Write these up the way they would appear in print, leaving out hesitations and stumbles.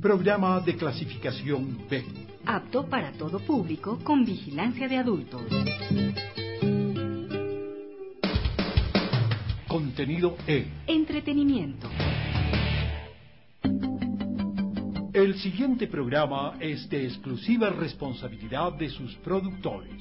programa de clasificación B. Apto para todo público con vigilancia de adultos. Contenido E. Entretenimiento. El siguiente programa es de exclusiva responsabilidad de sus productores.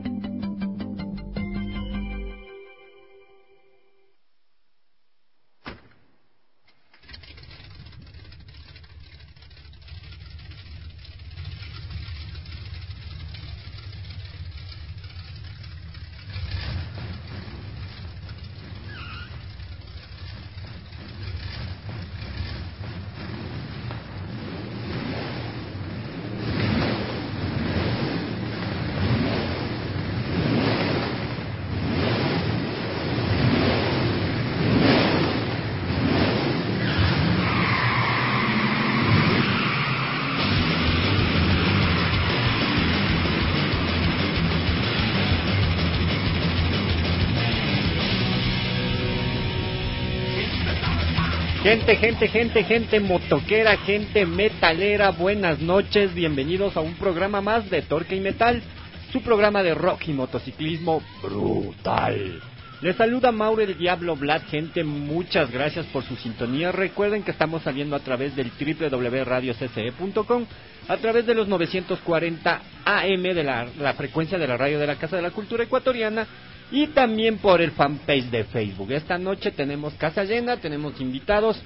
Gente motoquera, gente metalera, buenas noches, bienvenidos a un programa más de Torque y Metal, su programa de rock y motociclismo brutal. Les saluda Mauro el Diablo Vlad, gente, muchas gracias por su sintonía. Recuerden que estamos saliendo a través del www.radiocce.com, a través de los 940 AM de la frecuencia de la radio de la Casa de la Cultura Ecuatoriana, y también por el fanpage de Facebook. Esta noche tenemos casa llena, tenemos invitados,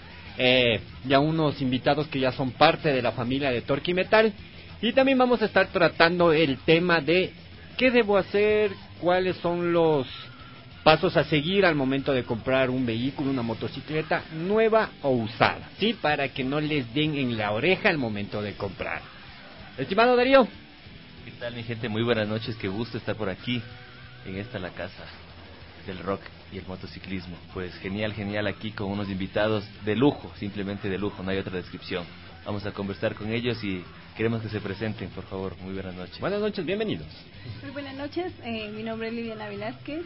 ya unos invitados que ya son parte de la familia de Torque y Metal, y también vamos a estar tratando el tema de qué debo hacer, cuáles son los pasos a seguir al momento de comprar un vehículo, una motocicleta nueva o usada, ¿sí? Para que no les den en la oreja al momento de comprar. Estimado Darío. ¿Qué tal, mi gente? Muy buenas noches, qué gusto estar por aquí, en esta la casa del rock y el motociclismo. Pues genial aquí con unos invitados de lujo, simplemente de lujo, no hay otra descripción. Vamos a conversar con ellos y queremos que se presenten, por favor. Muy buenas noches. Buenas noches, bienvenidos. Muy buenas noches, mi nombre es Liliana Velázquez.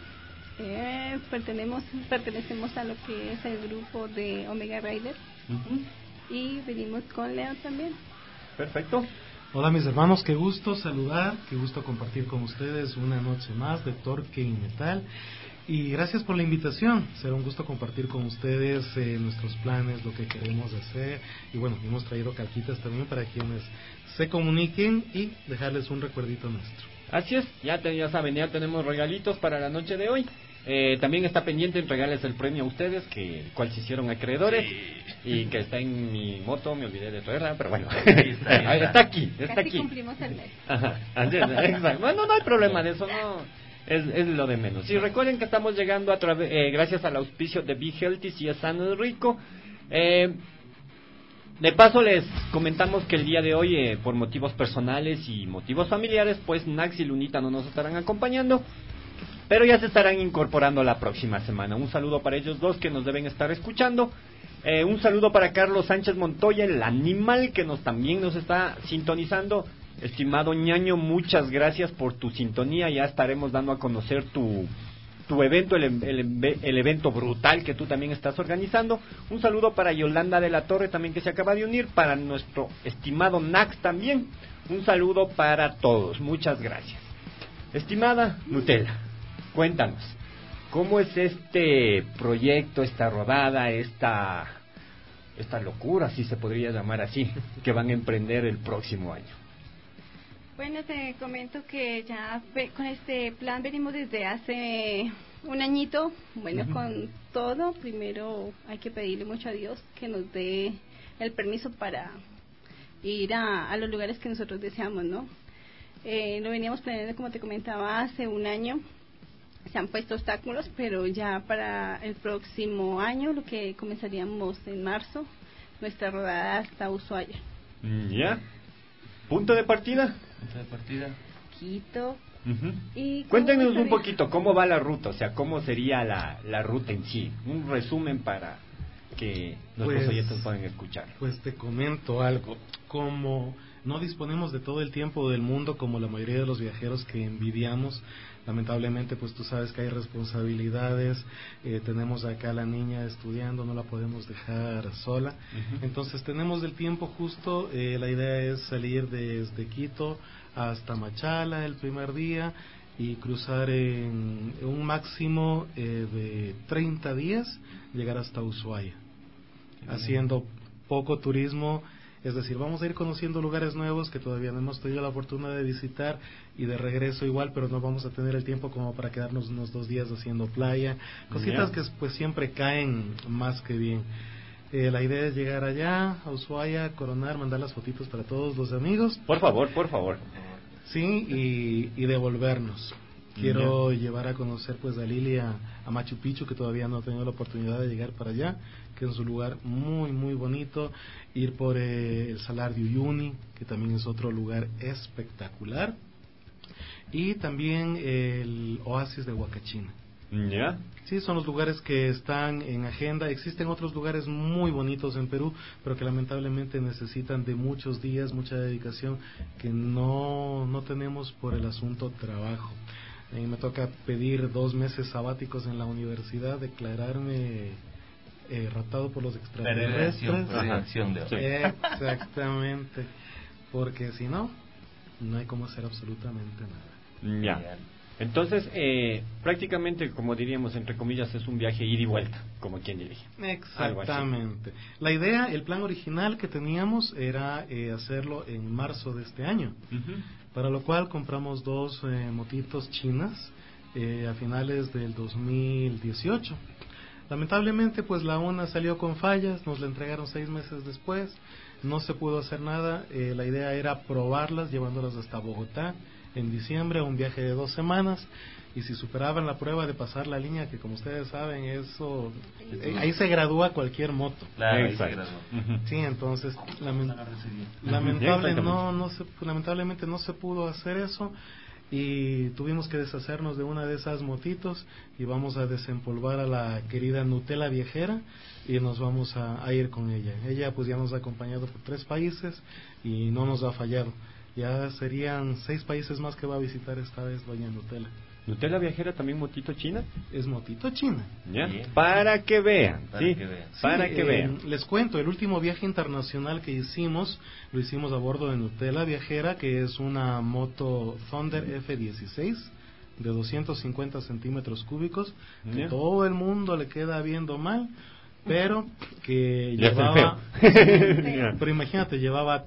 Pertenecemos a lo que es el grupo de Omega Rider. Y venimos con Leo también. Perfecto. Hola mis hermanos, qué gusto saludar, qué gusto compartir con ustedes una noche más de Torque y Metal, y gracias por la invitación. Será un gusto compartir con ustedes nuestros planes, lo que queremos hacer, y bueno, hemos traído calquitas también para quienes se comuniquen y dejarles un recuerdito nuestro. Así es, ya saben, ya tenemos regalitos para la noche de hoy. También está pendiente entregarles el premio a ustedes, cual se hicieron acreedores, y que está en mi moto, me olvidé de traerla, pero bueno, está aquí. Casi cumplimos el mes. Ajá, exacto. Bueno, no hay problema de eso, no, es lo de menos. Y recuerden que estamos llegando gracias al auspicio de Be Healthy, si es sano y rico. De paso les comentamos que el día de hoy, por motivos personales y motivos familiares, pues Nax y Lunita no nos estarán acompañando, pero ya se estarán incorporando la próxima semana. Un saludo para ellos dos que nos deben estar escuchando. Un saludo para Carlos Sánchez Montoya, el animal que también nos está sintonizando. Estimado ñaño, muchas gracias por tu sintonía. Ya estaremos dando a conocer tu evento, el evento brutal que tú también estás organizando. Un saludo para Yolanda de la Torre también, que se acaba de unir. Para nuestro estimado Nax también. Un saludo para todos. Muchas gracias. Estimada Nutella, cuéntanos, ¿cómo es este proyecto, esta rodada, esta locura, si se podría llamar así, que van a emprender el próximo año? Bueno, te comento que ya con este plan venimos desde hace un añito. Bueno, con todo, primero hay que pedirle mucho a Dios que nos dé el permiso para ir a los lugares que nosotros deseamos, ¿no? Lo veníamos planeando, como te comentaba, hace un año. Se han puesto obstáculos, pero ya para el próximo año, lo que comenzaríamos en marzo, nuestra rodada hasta Ushuaia. ¿Ya? ¿Punto de partida? Quito. Y cuéntenos un poquito cómo va la ruta, o sea, cómo sería la ruta en sí. Un resumen para que nuestros oyentes pueden escuchar? Pues te comento algo. Como no disponemos de todo el tiempo del mundo como la mayoría de los viajeros que envidiamos, lamentablemente pues tú sabes que hay responsabilidades, tenemos acá a la niña estudiando, no la podemos dejar sola. Entonces tenemos el tiempo justo. La idea es salir desde Quito hasta Machala el primer día y cruzar en un máximo de 30 días, llegar hasta Ushuaia, haciendo poco turismo. Es decir, vamos a ir conociendo lugares nuevos que todavía no hemos tenido la fortuna de visitar, y de regreso igual, pero no vamos a tener el tiempo como para quedarnos unos 2 días haciendo playa, cositas que pues siempre caen más que bien. La idea es llegar allá a Ushuaia, coronar, mandar las fotitos para todos los amigos. Por favor, por favor. Sí, y devolvernos. Quiero llevar a conocer pues a Lili a Machu Picchu, que todavía no he tenido la oportunidad de llegar para allá, que es un lugar muy muy bonito. Ir por el Salar de Uyuni, que también es otro lugar espectacular, y también el oasis de Huacachina. ¿Ya? Sí, son los lugares que están en agenda. Existen otros lugares muy bonitos en Perú, pero que lamentablemente necesitan de muchos días, mucha dedicación, que no tenemos por el asunto trabajo. A mí me toca pedir 2 meses sabáticos en la universidad, declararme raptado por los extraterrestres. Exactamente, porque si no hay cómo hacer absolutamente nada. Ya. Entonces, prácticamente, como diríamos, entre comillas, es un viaje ida y vuelta, como quien diría. Exactamente. La idea, el plan original que teníamos era hacerlo en marzo de este año, para lo cual compramos 2 motitos chinas a finales del 2018. Lamentablemente, pues la una salió con fallas, nos la entregaron 6 meses después, no se pudo hacer nada. La idea era probarlas, llevándolas hasta Bogotá en diciembre, un viaje de 2 semanas, y si superaban la prueba de pasar la línea, que como ustedes saben, eso ahí se gradúa cualquier moto. Claro, sí, entonces lamentablemente no se pudo hacer eso, y tuvimos que deshacernos de una de esas motitos, y vamos a desempolvar a la querida Nutella viajera, y nos vamos a ir con ella. Ella pues ya nos ha acompañado por 3 países y no nos ha fallado. Ya serían 6 países más que va a visitar esta vez doña Nutella. ¿Nutella viajera también motito china? Es motito china. ¿Ya? Para que vean. Para que vean. Les cuento, el último viaje internacional que hicimos, lo hicimos a bordo de Nutella viajera, que es una moto Thunder F16 de 250 centímetros cúbicos, que todo el mundo le queda viendo mal, pero que llevaba pero imagínate, llevaba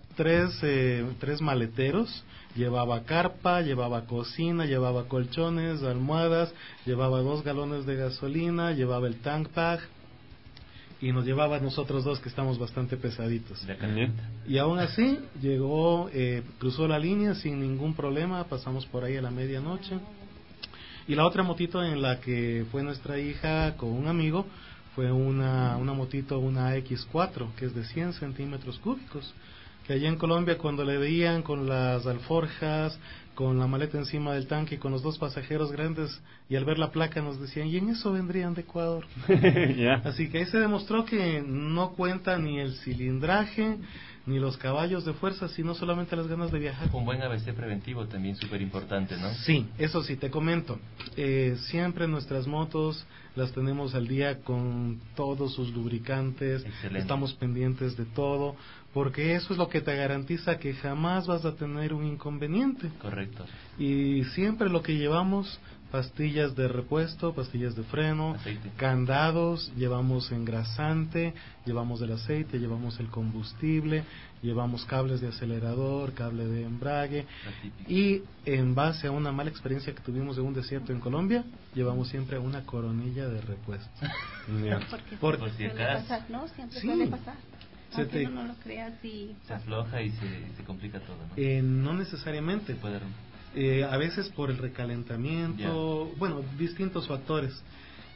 3 maleteros, llevaba carpa, llevaba cocina, llevaba colchones, almohadas, llevaba 2 galones de gasolina, llevaba el tank pack, y nos llevaba a nosotros 2 que estamos bastante pesaditos. Y aún así llegó, cruzó la línea sin ningún problema. Pasamos por ahí a la medianoche. Y la otra motito en la que fue nuestra hija con un amigo fue una motito, una X4, que es de 100 centímetros cúbicos, que allá en Colombia, cuando le veían con las alforjas, con la maleta encima del tanque y con los 2 pasajeros grandes, y al ver la placa nos decían, y en eso vendrían de Ecuador. Así que ahí se demostró que no cuenta ni el cilindraje ni los caballos de fuerza, sino solamente las ganas de viajar. Un buen ABC preventivo también súper importante, ¿no? Sí, eso sí, te comento. Siempre nuestras motos las tenemos al día con todos sus lubricantes. Excelente. Estamos pendientes de todo, porque eso es lo que te garantiza que jamás vas a tener un inconveniente. Correcto. Y siempre lo que llevamos, pastillas de repuesto, pastillas de freno, aceite, candados, llevamos engrasante, llevamos el aceite, llevamos el combustible, llevamos cables de acelerador, cable de embrague, y en base a una mala experiencia que tuvimos de un desierto en Colombia, llevamos siempre una coronilla de repuesto. Porque suele pasar, ¿no? Siempre suele pasar. Aunque uno no lo crea, sí. Se afloja y se complica todo, ¿no? No necesariamente. Puede romper. A veces por el recalentamiento, bueno, distintos factores.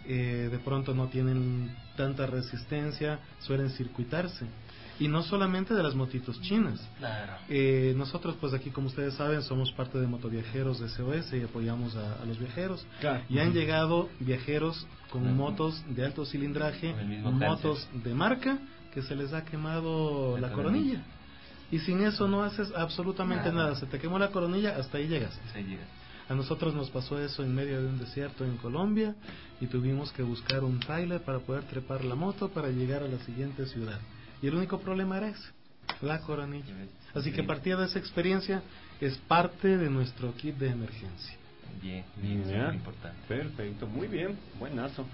de pronto no tienen tanta resistencia, suelen circuitarse. Y no solamente de las motitos chinas. Claro. Nosotros, pues aquí, como ustedes saben, somos parte de Motoviajeros de SOS y apoyamos a los viajeros. Claro. Y han llegado viajeros con motos de alto cilindraje, motos de marca, que se les ha quemado la coronilla. Y sin eso no haces absolutamente nada. Se te quemó la coronilla, hasta ahí llegas. A nosotros nos pasó eso en medio de un desierto en Colombia y tuvimos que buscar un trailer para poder trepar la moto para llegar a la siguiente ciudad. Y el único problema era ese, la coronilla. Así que a partir de esa experiencia es parte de nuestro kit de emergencia. Bien, eso es muy importante. Perfecto, muy bien, buenazo.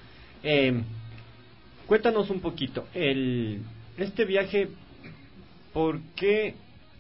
Cuéntanos un poquito, este viaje, ¿por qué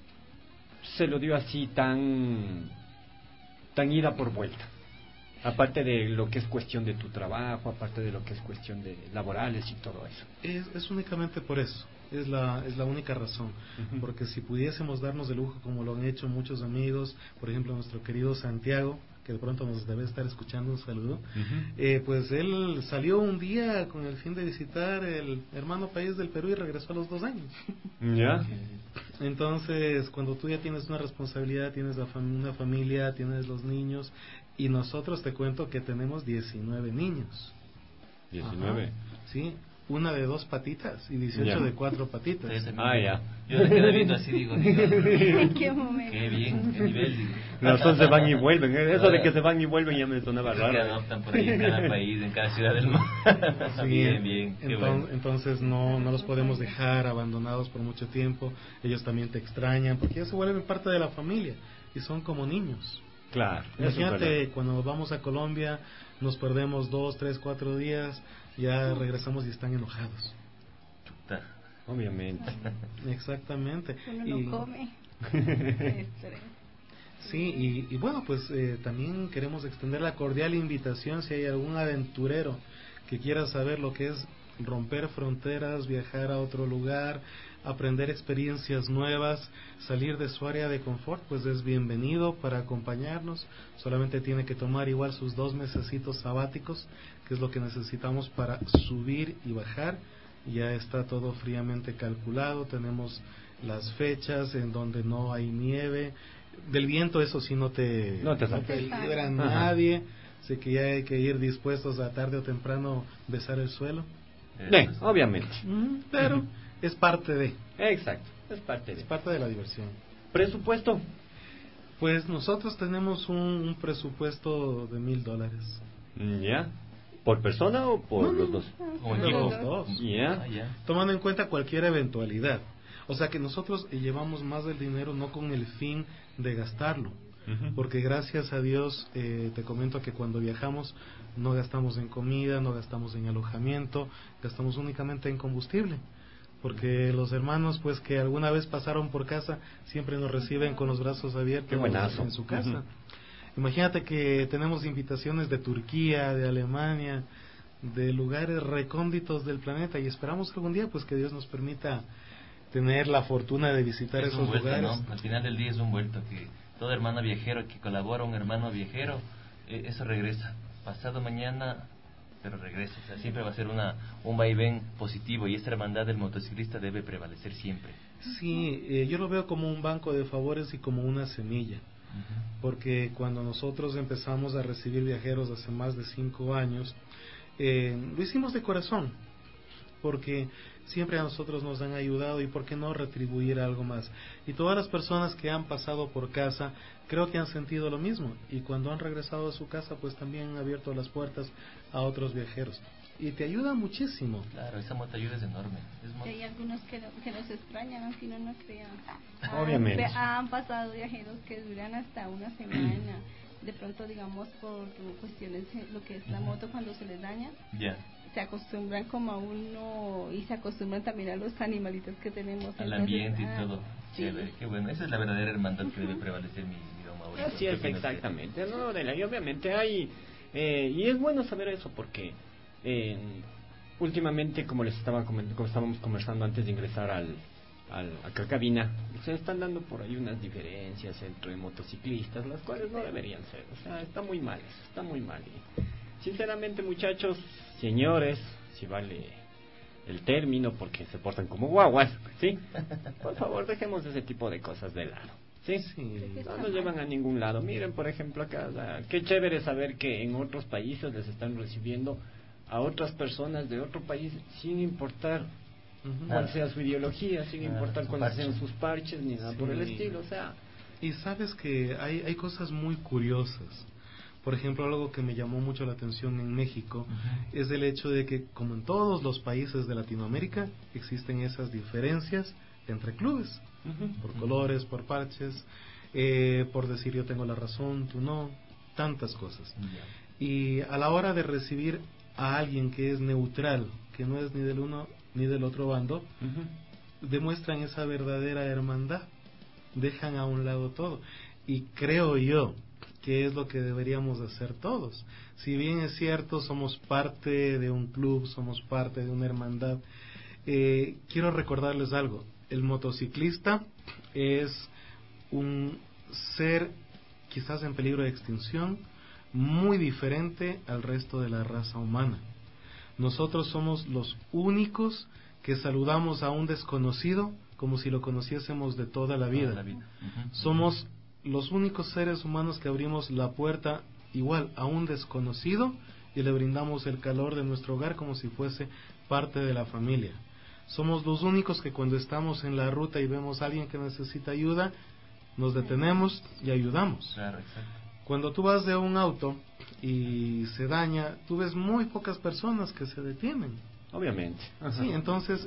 se lo dio así tan ida por vuelta? Aparte de lo que es cuestión de tu trabajo, aparte de lo que es cuestión de laborales y todo eso. Es únicamente por eso, es la única razón. Porque si pudiésemos darnos de lujo como lo han hecho muchos amigos, por ejemplo nuestro querido Santiago, que de pronto nos debe estar escuchando, un saludo, pues él salió un día con el fin de visitar el hermano país del Perú y regresó a los 2 años. Ya. Entonces, cuando tú ya tienes una responsabilidad, tienes una familia, tienes los niños, y nosotros te cuento que tenemos 19 niños. 19. Ajá, sí, una de 2 patitas y 18 de 4 patitas. Ya. Yo me quedé viendo así, digo, ¿En qué momento? qué bien, qué nivel, digo. Los se van y vuelven, eso de que se van y vuelven ya me sonaba Que raro. adoptan por ahí en cada país, en cada ciudad del mundo. Sí, bien, qué bueno. entonces no los podemos dejar abandonados por mucho tiempo. Ellos también te extrañan porque ya se vuelven parte de la familia y son como niños. Claro. Imagínate, cuando vamos a Colombia, nos perdemos 2, 3, 4 días, ya regresamos y están enojados. Obviamente. Exactamente. Uno no come. Sí, y bueno, pues también queremos extender la cordial invitación si hay algún aventurero que quiera saber lo que es romper fronteras, viajar a otro lugar, aprender experiencias nuevas, salir de su área de confort, pues es bienvenido para acompañarnos. Solamente tiene que tomar igual sus 2 mesecitos sabáticos, que es lo que necesitamos para subir y bajar. Ya está todo fríamente calculado, tenemos las fechas en donde no hay nieve. Del viento eso sí no te libra nadie. Sé que ya hay que ir dispuestos a tarde o temprano besar el suelo. Obviamente. Pero es parte de. Exacto, es parte de la diversión. ¿Presupuesto? Pues nosotros tenemos un presupuesto de $1,000. ¿Ya? ¿Por persona o por los dos? Los dos. ¿Ya? Tomando en cuenta cualquier eventualidad. O sea que nosotros llevamos más del dinero no con el fin de gastarlo. Porque gracias a Dios, te comento que cuando viajamos no gastamos en comida, no gastamos en alojamiento, gastamos únicamente en combustible. Porque los hermanos pues que alguna vez pasaron por casa siempre nos reciben con los brazos abiertos en su casa. Imagínate que tenemos invitaciones de Turquía, de Alemania, de lugares recónditos del planeta, y esperamos algún día pues que Dios nos permita tener la fortuna de visitar esos lugares. ¿No? Al final del día es un vuelto, que todo hermano viajero que colabora, un hermano viajero, eso regresa. Pasado mañana, pero regresa. O sea, siempre va a ser un vaivén positivo, y esta hermandad del motociclista debe prevalecer siempre. Sí, yo lo veo como un banco de favores y como una semilla. Porque cuando nosotros empezamos a recibir viajeros hace más de 5 años, lo hicimos de corazón, porque siempre a nosotros nos han ayudado, y por qué no retribuir algo más. Y todas las personas que han pasado por casa creo que han sentido lo mismo, y cuando han regresado a su casa pues también han abierto las puertas a otros viajeros, y te ayuda muchísimo. Claro, esa motoayuda es enorme. Y hay algunos que nos extrañan, aunque no nos crean. Obviamente. Han pasado viajeros que duran hasta una semana. De pronto, digamos, por cuestiones, lo que es la moto, cuando se les daña, se acostumbran como a uno, y se acostumbran también a los animalitos que tenemos. Al ambiente y todo. Sí. Qué bueno, esa es la verdadera hermandad que debe prevalecer, mi don Mauricio. Así es, exactamente. No, y obviamente hay, y es bueno saber eso, porque últimamente, como les estaba comentando, como estábamos conversando antes de ingresar a la cabina, se están dando por ahí unas diferencias entre motociclistas, las cuales no deberían ser. O sea, está muy mal. sinceramente, muchachos, señores, si vale el término, porque se portan como guaguas, ¿sí? Por favor, dejemos ese tipo de cosas de lado, ¿sí? No nos llevan a ningún lado. Miren, por ejemplo, acá, qué chévere saber que en otros países les están recibiendo a otras personas de otro país sin importar cuál sea su ideología, sin importar cuáles sean sus parches, ni nada por el estilo, o sea... Y sabes que hay cosas muy curiosas. Por ejemplo, algo que me llamó mucho la atención en México es el hecho de que, como en todos los países de Latinoamérica, existen esas diferencias entre clubes, por colores, por parches, por decir yo tengo la razón, tú no, tantas cosas. Y a la hora de recibir a alguien que es neutral, que no es ni del uno ni del otro bando, demuestran esa verdadera hermandad, dejan a un lado todo. Y creo yo que es lo que deberíamos hacer todos. Si bien es cierto, somos parte de un club, somos parte de una hermandad, quiero recordarles algo: el motociclista es un ser quizás en peligro de extinción, muy diferente al resto de la raza humana. Nosotros somos los únicos que saludamos a un desconocido como si lo conociésemos de toda la vida. Somos los únicos seres humanos que abrimos la puerta igual a un desconocido y le brindamos el calor de nuestro hogar como si fuese parte de la familia. Somos los únicos que cuando estamos en la ruta y vemos a alguien que necesita ayuda, nos detenemos y ayudamos. Claro, exacto. Cuando tú vas de un auto y se daña, tú ves muy pocas personas que se detienen. Obviamente. Sí, entonces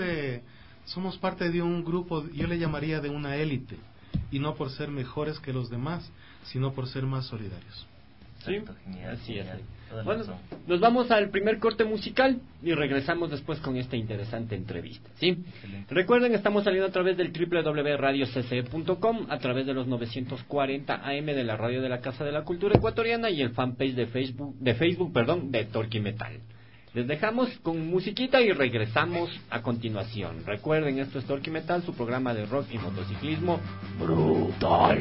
somos parte de un grupo, yo le llamaría de una élite, y no por ser mejores que los demás, sino por ser más solidarios. Sí, así es. Bueno, nos vamos al primer corte musical y regresamos después con esta interesante entrevista, ¿sí? Excelente. Recuerden, estamos saliendo a través del www.radiocce.com, a través de los 940 AM de la radio de la Casa de la Cultura Ecuatoriana y el fanpage de Facebook, de Torque Metal. Les dejamos con musiquita y regresamos a continuación. Recuerden, esto es Torque Metal, su programa de rock y motociclismo brutal.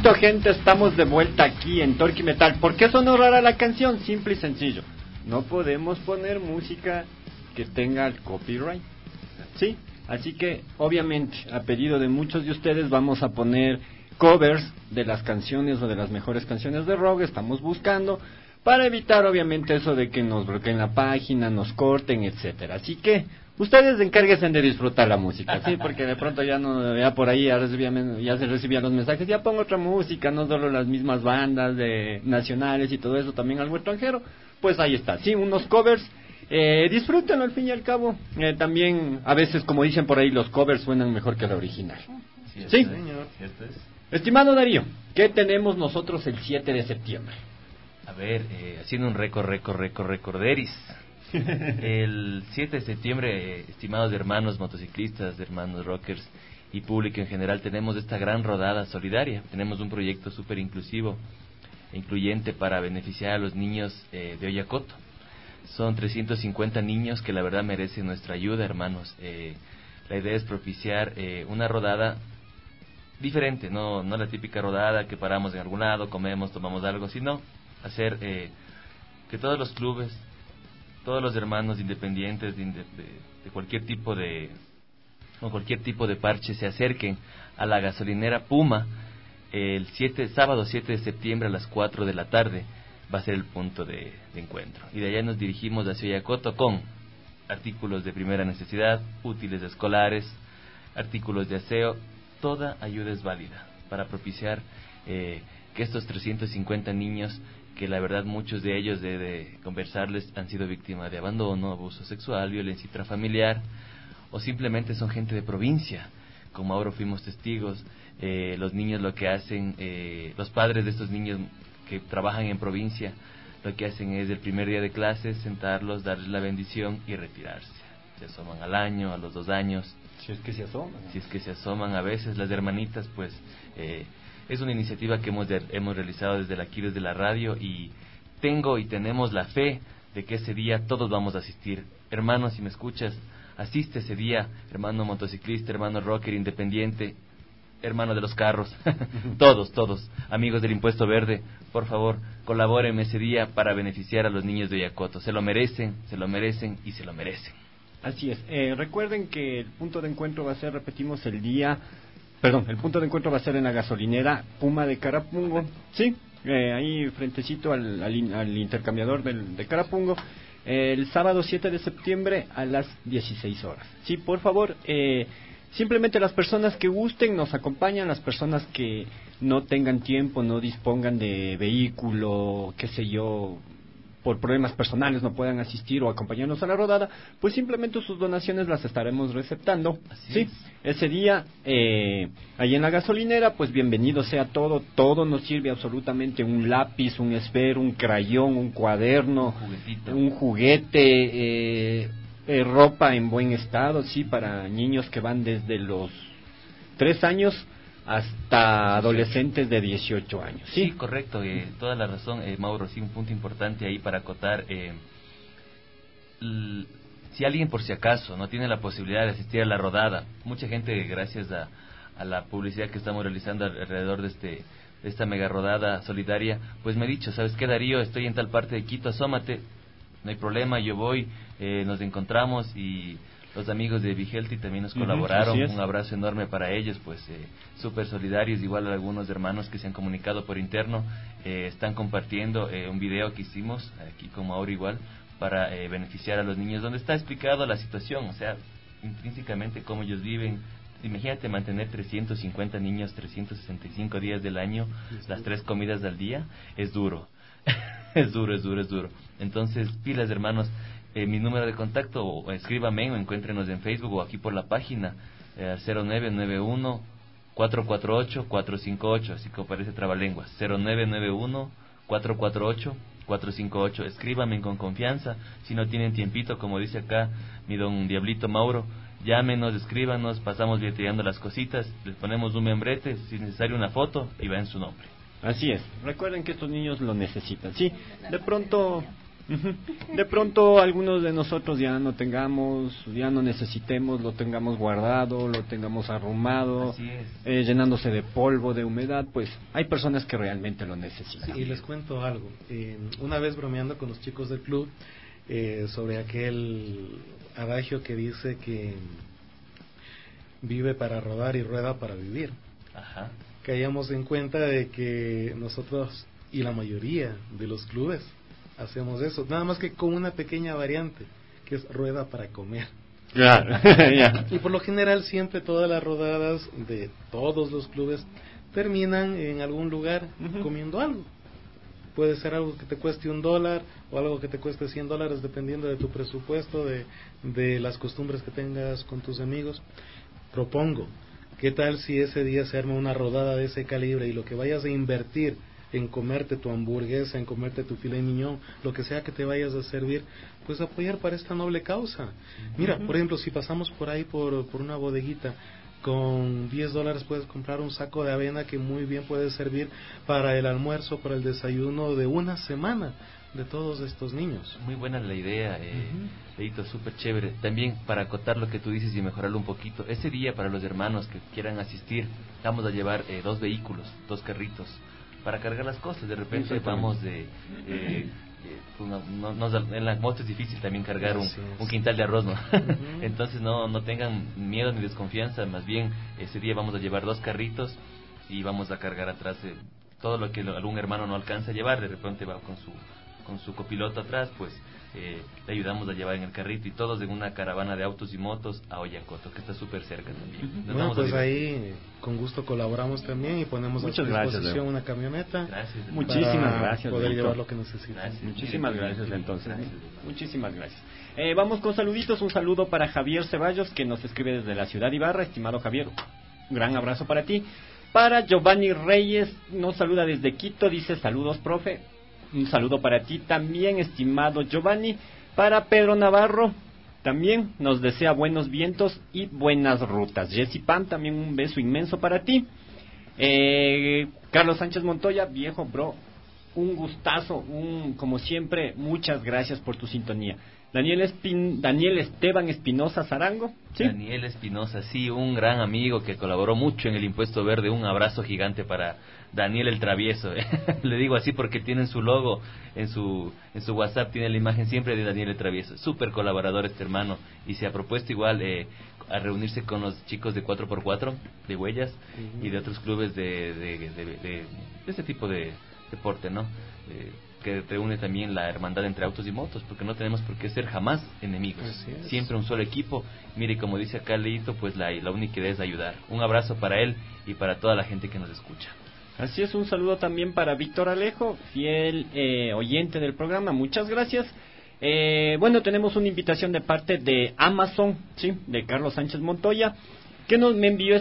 Listo, gente, estamos de vuelta aquí en Torque Metal. ¿Por qué sonó rara la canción? Simple y sencillo. No podemos poner música que tenga el copyright. ¿Sí? Así que, obviamente, a pedido de muchos de ustedes, vamos a poner covers de las canciones o de las mejores canciones de rock. Estamos buscando para evitar, obviamente, eso de que nos bloqueen la página, nos corten, etcétera. Así que ustedes encárguense de disfrutar la música, sí, porque de pronto ya por ahí ya se recibían los mensajes, ya pongo otra música, no solo las mismas bandas de nacionales y todo eso, también algo extranjero. Pues ahí está, sí, unos covers. Disfrútenlo al fin y al cabo. También a veces, como dicen por ahí, los covers suenan mejor que la original. Sí, señor. Cierto es. Estimado Darío, ¿qué tenemos nosotros el 7 de septiembre? A ver, haciendo un recorderis. El 7 de septiembre, estimados hermanos motociclistas, hermanos rockers y público en general, tenemos esta gran rodada solidaria. Tenemos un proyecto súper inclusivo e incluyente para beneficiar a los niños de Oyacoto. Son 350 niños que la verdad merecen nuestra ayuda, hermanos. La idea es propiciar una rodada diferente, no la típica rodada que paramos en algún lado, comemos, tomamos algo, sino hacer que todos los clubes, todos los hermanos independientes de cualquier tipo de parche se acerquen a la gasolinera Puma el sábado 7 de septiembre a las 4 de la tarde. Va a ser el punto de encuentro. Y de allá nos dirigimos hacia Oyacoto con artículos de primera necesidad, útiles escolares, artículos de aseo. Toda ayuda es válida para propiciar que estos 350 niños, que la verdad muchos de ellos, de conversarles, han sido víctimas de abandono, abuso sexual, violencia intrafamiliar, o simplemente son gente de provincia. Como ahora fuimos testigos, los niños lo que hacen, los padres de estos niños que trabajan en provincia, lo que hacen es el primer día de clases sentarlos, darles la bendición y retirarse. Se asoman al año, a los 2 años. Si es que se asoman. Si es que se asoman a veces. Las hermanitas, pues, es una iniciativa que hemos realizado desde la radio, y tenemos la fe de que ese día todos vamos a asistir. Hermanos, si me escuchas, asiste ese día, hermano motociclista, hermano rocker independiente, hermano de los carros, todos, amigos del Impuesto Verde, por favor, colaboren ese día para beneficiar a los niños de Oyacoto. Se lo merecen y se lo merecen. Así es. Recuerden que el punto de encuentro va a ser, repetimos, el punto de encuentro va a ser en la gasolinera Puma de Carapungo, sí, ahí frentecito al intercambiador de Carapungo, el sábado 7 de septiembre a las 16 horas. Sí, por favor, simplemente las personas que gusten nos acompañan, las personas que no tengan tiempo, no dispongan de vehículo, qué sé yo, por problemas personales no puedan asistir o acompañarnos a la rodada, pues simplemente sus donaciones las estaremos receptando. Sí, ese día, ahí en la gasolinera, pues bienvenido sea todo nos sirve absolutamente: un lápiz, un esfero, un crayón, un cuaderno, un juguete, ropa en buen estado, sí, para niños que van desde los 3 años hasta adolescentes de 18 años. Sí, correcto, toda la razón, Mauro. Sí, un punto importante ahí para acotar. Si alguien por si acaso no tiene la posibilidad de asistir a la rodada, mucha gente, gracias a la publicidad que estamos realizando alrededor de esta mega rodada solidaria, pues me ha dicho: ¿sabes qué, Darío? Estoy en tal parte de Quito, asómate, no hay problema, yo voy, nos encontramos. Y los amigos de Vigelti también nos colaboraron, un abrazo enorme para ellos, pues súper solidarios. Igual algunos hermanos que se han comunicado por interno, están compartiendo un video que hicimos aquí con Mauro igual, para beneficiar a los niños, donde está explicado la situación, o sea, intrínsecamente cómo ellos viven. Imagínate mantener 350 niños 365 días del año, las 3 comidas al día, es duro. es duro. Entonces, pilas, hermanos. Mi número de contacto, o escríbame o encuéntrenos en Facebook o aquí por la página, 0991 448 458, así que aparece trabalenguas, 0991 448 458. Escríbame con confianza. Si no tienen tiempito, como dice acá mi don Diablito Mauro, llámenos, escríbanos, pasamos virtualizando las cositas, les ponemos un membrete, si es necesario una foto, y va en su nombre. Así es, recuerden que estos niños lo necesitan. Sí, de pronto De pronto algunos de nosotros ya no tengamos, ya no necesitemos, lo tengamos guardado, lo tengamos arrumado, Así es. llenándose de polvo, de humedad, pues hay personas que realmente lo necesitan. Sí, y les cuento algo. Una vez bromeando con los chicos del club sobre aquel adagio que dice que vive para rodar y rueda para vivir. Ajá. Caíamos en cuenta de que nosotros y la mayoría de los clubes hacemos eso, nada más que con una pequeña variante, que es rueda para comer. Claro, ya. Y por lo general siempre todas las rodadas de todos los clubes terminan en algún lugar comiendo algo. Puede ser algo que te cueste $1 o algo que te cueste $100, dependiendo de tu presupuesto, de las costumbres que tengas con tus amigos. Propongo, ¿qué tal si ese día se arma una rodada de ese calibre y lo que vayas a invertir en comerte tu hamburguesa, en comerte tu filet mignon, lo que sea que te vayas a servir, pues apoyar para esta noble causa? Mira, por ejemplo, si pasamos por ahí por una bodeguita, con $10 puedes comprar un saco de avena que muy bien puede servir para el almuerzo, para el desayuno de una semana de todos estos niños. Muy buena la idea, Leito, súper chévere. También para acotar lo que tú dices y mejorarlo un poquito, ese día para los hermanos que quieran asistir, vamos a llevar 2 vehículos, 2 carritos, para cargar las cosas. De repente vamos de... en la moto es difícil también cargar un quintal de arroz, ¿no? Entonces no tengan miedo ni desconfianza, más bien ese día vamos a llevar 2 carritos y vamos a cargar atrás todo lo que algún hermano no alcanza a llevar. De repente va con su copiloto atrás, pues le ayudamos a llevar en el carrito, y todos en una caravana de autos y motos a Oyacoto, que está súper cerca también. Bueno, pues ahí con gusto colaboramos también y ponemos a su disposición una camioneta. Gracias. Muchísimas gracias, poder Leito. llevar lo que necesitamos. Muchísimas gracias, entonces. Muchísimas gracias. Vamos con saluditos. Un saludo para Javier Ceballos, que nos escribe desde la ciudad de Ibarra. Estimado Javier, un gran abrazo para ti. Para Giovanni Reyes, nos saluda desde Quito, dice: saludos, profe. Un saludo para ti también, estimado Giovanni. Para Pedro Navarro, también nos desea buenos vientos y buenas rutas. Jessy Pam, también un beso inmenso para ti. Carlos Sánchez Montoya, viejo bro, un gustazo, como siempre, muchas gracias por tu sintonía. Daniel Esteban Espinosa Zarango, ¿sí? Daniel Espinosa, sí, un gran amigo que colaboró mucho en el Impuesto Verde. Un abrazo gigante para Daniel el Travieso. Le digo así porque tiene en su logo, en su WhatsApp, tiene la imagen siempre de Daniel el Travieso. Súper colaborador este hermano, y se ha propuesto igual a reunirse con los chicos de 4x4, de Huellas, y de otros clubes de ese tipo de deporte, ¿no? Que reúne también la hermandad entre autos y motos, porque no tenemos por qué ser jamás enemigos, siempre un solo equipo. Mire, como dice acá Leito, pues la única idea es ayudar. Un abrazo para él y para toda la gente que nos escucha. Así es, un saludo también para Víctor Alejo, fiel oyente del programa, muchas gracias. Bueno, tenemos una invitación de parte de Amazon, sí, de Carlos Sánchez Montoya, que me envió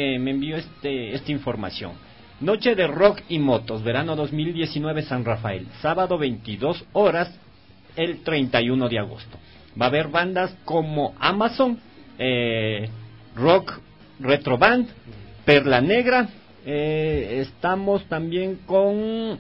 esta información. Noche de rock y motos, verano 2019, San Rafael, sábado 22 horas, el 31 de agosto. Va a haber bandas como Amazon, Rock Retro Band, Perla Negra. Estamos también con...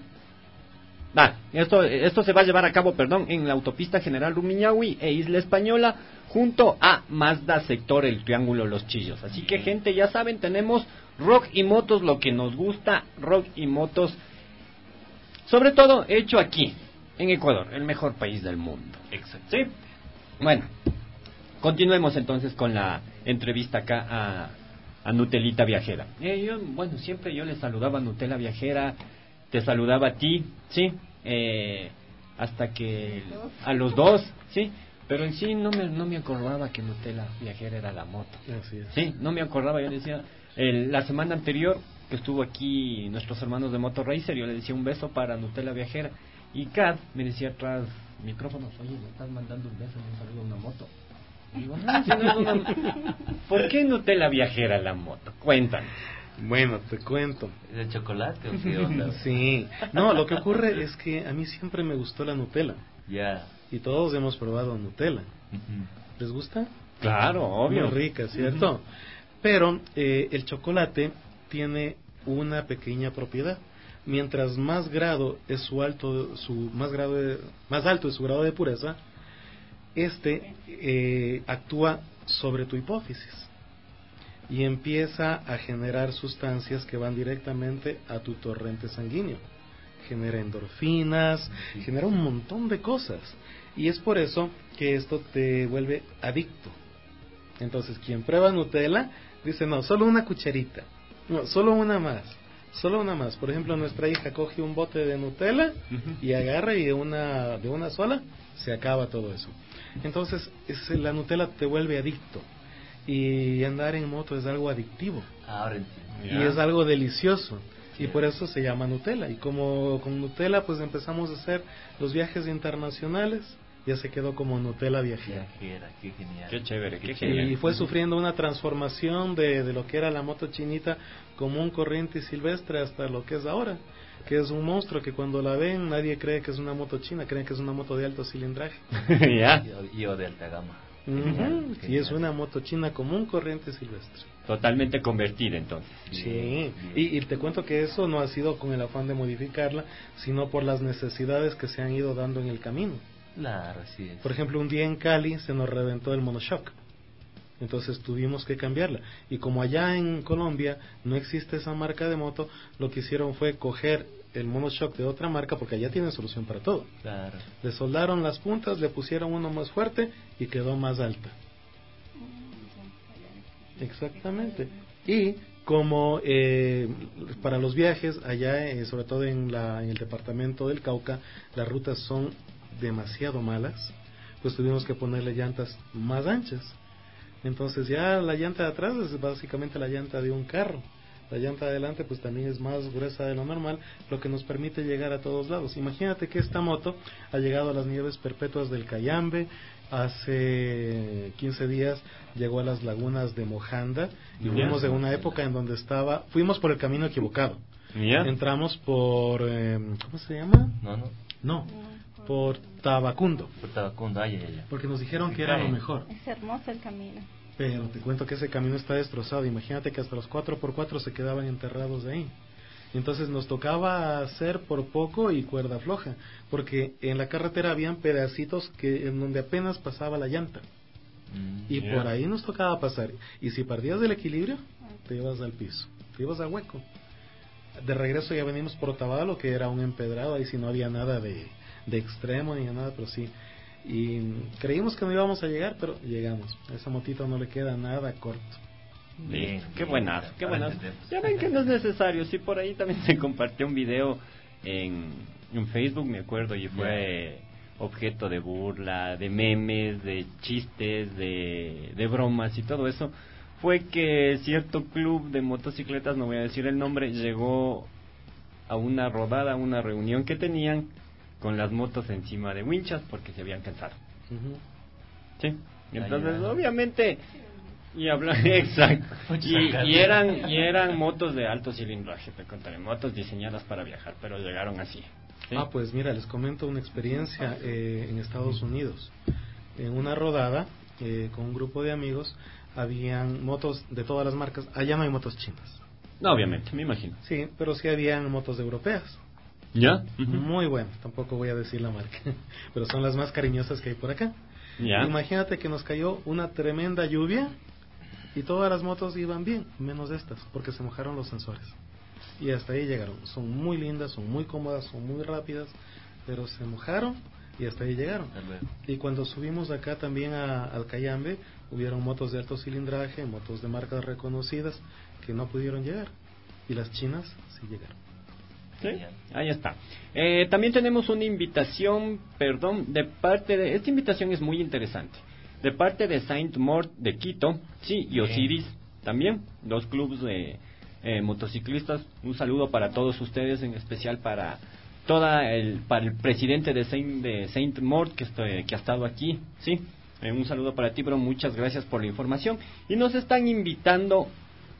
Esto se va a llevar a cabo, en la autopista General Rumiñahui e Isla Española, junto a Mazda Sector El Triángulo Los Chillos. Así que, gente, ya saben, tenemos rock y motos, lo que nos gusta, rock y motos, sobre todo hecho aquí, en Ecuador, el mejor país del mundo. Exacto. ¿Sí? Bueno, continuemos entonces con la entrevista acá a Nutelita Viajera. Siempre yo le saludaba a Nutella Viajera, te saludaba a ti, ¿sí? Hasta que a los dos, ¿sí? Pero en sí no me acordaba que Nutella Viajera era la moto. Así es. Sí, no me acordaba. Yo decía, la semana anterior que estuvo aquí nuestros hermanos de Moto Racer, yo le decía un beso para Nutella Viajera, y Kat me decía atrás micrófonos: oye, me estás mandando un beso y un saludo a una moto. Y digo, si no es una... ¿Por qué Nutella Viajera la moto? Cuéntanos. Bueno, te cuento. ¿Es de chocolate o qué onda? Sí. No, lo que ocurre es que a mí siempre me gustó la Nutella. Ya. Y todos hemos probado Nutella. ¿Les gusta? Claro, obvio. Muy rica, ¿cierto? Pero el chocolate tiene una pequeña propiedad. mientras más alto es su grado de pureza, actúa sobre tu hipófisis y empieza a generar sustancias que van directamente a tu torrente sanguíneo. Genera endorfinas, genera un montón de cosas, y es por eso que esto te vuelve adicto. Entonces, quien prueba Nutella dice, no, solo una cucharita, no, solo una más. Por ejemplo, nuestra hija coge un bote de Nutella y agarra, y de una sola se acaba todo eso. Entonces, la Nutella te vuelve adicto, y andar en moto es algo adictivo. Ahora entiendo. Y es algo delicioso. Y por eso se llama Nutella. Y como con Nutella pues empezamos a hacer los viajes internacionales, ya se quedó como Nutella viajera. Qué genial. Qué chévere, qué Y genial. fue sufriendo una transformación de lo que era la moto chinita común, corriente y silvestre, hasta lo que es ahora, que es un monstruo que cuando la ven nadie cree que es una moto china, creen que es una moto de alto cilindraje. Ya. Yo de alta gama. Genial. Y es una moto china común, corriente y silvestre. Totalmente convertida entonces. Sí, y te cuento que eso no ha sido con el afán de modificarla, sino por las necesidades que se han ido dando en el camino. Claro, así es. Por ejemplo, un día en Cali se nos reventó el monoshock, entonces tuvimos que cambiarla. Y como allá en Colombia no existe esa marca de moto, lo que hicieron fue coger el monoshock de otra marca, porque allá tienen solución para todo. Claro. Le soldaron las puntas, le pusieron uno más fuerte y quedó más alta. Exactamente. Y como para los viajes allá, sobre todo en el departamento del Cauca, las rutas son demasiado malas, pues tuvimos que ponerle llantas más anchas. Entonces ya la llanta de atrás es básicamente la llanta de un carro. La llanta de adelante pues también es más gruesa de lo normal, lo que nos permite llegar a todos lados. Imagínate que esta moto ha llegado a las nieves perpetuas del Cayambe, hace 15 días llegó a las lagunas de Mojanda, y fuimos en una época en donde fuimos por el camino equivocado. Entramos por, ¿cómo se llama? No, por Tabacundo. Por Tabacundo, ay. Porque nos dijeron que era lo mejor. Es hermoso el camino. Pero te cuento que ese camino está destrozado. Imagínate que hasta los 4x4 se quedaban enterrados ahí. Entonces nos tocaba hacer por poco y cuerda floja, porque en la carretera habían pedacitos en donde apenas pasaba la llanta. Y por ahí nos tocaba pasar. Y si perdías el equilibrio, te ibas al piso, te ibas al hueco. De regreso ya venimos por Otavalo, que era un empedrado, ahí sí no había nada de extremo ni nada, pero sí. Y creímos que no íbamos a llegar, pero llegamos. A esa motito no le queda nada corto. Bien, qué buenas. Ya ven que no es necesario. Sí, por ahí también se compartió un video en Facebook, me acuerdo, y fue objeto de burla, de memes, de chistes, de bromas y todo eso. Fue que cierto club de motocicletas, no voy a decir el nombre, llegó a una rodada, a una reunión que tenían con las motos encima de winchas porque se habían cansado. Sí, entonces obviamente exacto. Y eran motos de alto cilindraje, te contaré, motos diseñadas para viajar, pero llegaron así. ¿Sí? Pues mira, les comento una experiencia en Estados Unidos. En una rodada con un grupo de amigos, habían motos de todas las marcas. Allá no hay motos chinas. No, obviamente, me imagino. Sí, pero sí habían motos europeas. ¿Ya? Muy buenas, tampoco voy a decir la marca, pero son las más cariñosas que hay por acá. ¿Ya? Imagínate que nos cayó una tremenda lluvia y todas las motos iban bien, menos estas, porque se mojaron los sensores. Y hasta ahí llegaron. Son muy lindas, son muy cómodas, son muy rápidas, pero se mojaron y hasta ahí llegaron. Y cuando subimos acá también al Cayambe, hubieron motos de alto cilindraje, motos de marcas reconocidas que no pudieron llegar, y las chinas sí llegaron. ¿Sí? Ahí está. También tenemos una invitación, de parte de... Esta invitación es muy interesante. De parte de Saint Mort de Quito, sí, y Osiris también, dos clubes de motociclistas. Un saludo para todos ustedes, en especial para el presidente de Saint Mort que ha estado aquí, sí. Un saludo para ti, bro, muchas gracias por la información. Y nos están invitando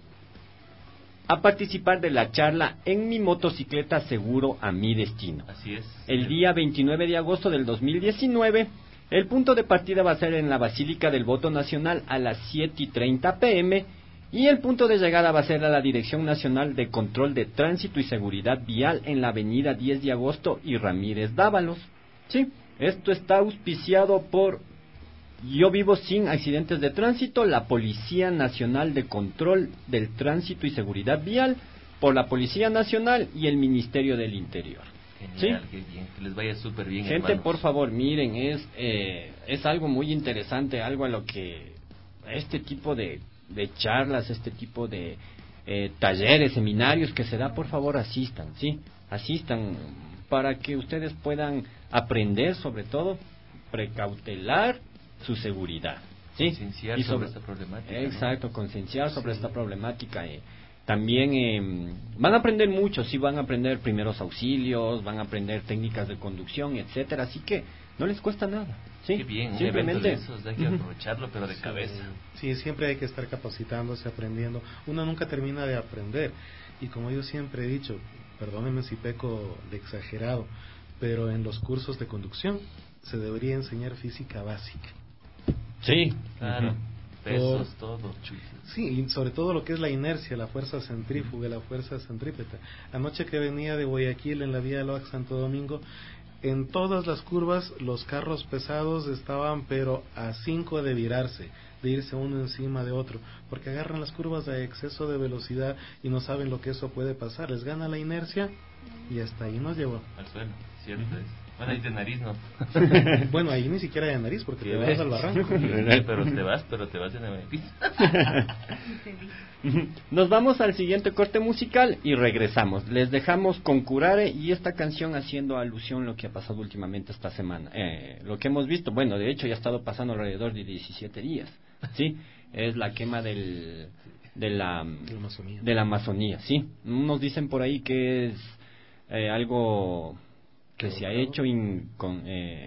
a participar de la charla En mi motocicleta seguro a mi destino. Así es. El día 29 de agosto del 2019, el punto de partida va a ser en la Basílica del Voto Nacional a las 7:30 p.m. Y el punto de llegada va a ser a la Dirección Nacional de Control de Tránsito y Seguridad Vial en la avenida 10 de agosto y Ramírez Dávalos. Sí, esto está auspiciado por Yo Vivo Sin Accidentes de Tránsito, la Policía Nacional de Control del Tránsito y Seguridad Vial, por la Policía Nacional y el Ministerio del Interior. Genial, ¿Sí? qué bien, que les vaya súper bien, Gente, hermanos. por favor, miren, es algo muy interesante, algo a lo que este tipo de charlas, este tipo de talleres, seminarios que se da, por favor asistan, ¿sí? Asistan para que ustedes puedan aprender, sobre todo, precautelar su seguridad, ¿sí? Concienciar sobre esta problemática. Exacto, ¿no? concienciar sobre esta problemática. También van a aprender mucho, sí, van a aprender primeros auxilios, van a aprender técnicas de conducción, etcétera, así que no les cuesta nada, ¿sí? Qué bien, un Simplemente evento de esos hay que aprovecharlo, pero de cabeza. Sí, siempre hay que estar capacitándose, aprendiendo. Uno nunca termina de aprender. Y como yo siempre he dicho, perdónenme si peco de exagerado, pero en los cursos de conducción se debería enseñar física básica. Sí, Claro, pesos, todo. Sí, y sobre todo lo que es la inercia, la fuerza centrífuga, la fuerza centrípeta. Anoche que venía de Guayaquil en la vía Loac Santo Domingo, en todas las curvas los carros pesados estaban pero a 5 de virarse, de irse uno encima de otro, porque agarran las curvas a exceso de velocidad y no saben lo que eso puede pasar. Les gana la inercia y hasta ahí nos llevó. Al suelo, cierto es. Bueno, ahí de nariz no. Bueno, ahí ni siquiera de nariz porque te vas al barranco. pero te vas en el piso. Nos vamos al siguiente corte musical y regresamos. Les dejamos con Curare y esta canción haciendo alusión a lo que ha pasado últimamente esta semana. Lo que hemos visto, bueno, de hecho ya ha estado pasando alrededor de 17 días, ¿sí? Es la quema de la Amazonía, ¿sí? Nos dicen por ahí que es algo que se ha hecho con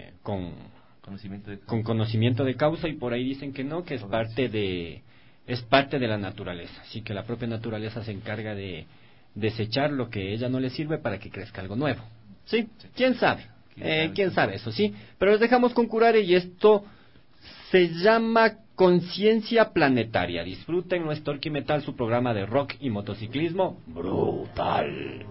conocimiento de causa, y por ahí dicen que no, que es parte de la naturaleza, así que la propia naturaleza se encarga de desechar lo que a ella no le sirve para que crezca algo nuevo, ¿sí? ¿Quién sabe? ¿Quién sabe eso, sí? Pero les dejamos con Curare y esto se llama Conciencia Planetaria. Disfruten nuestro Torque Metal, su programa de rock y motociclismo brutal.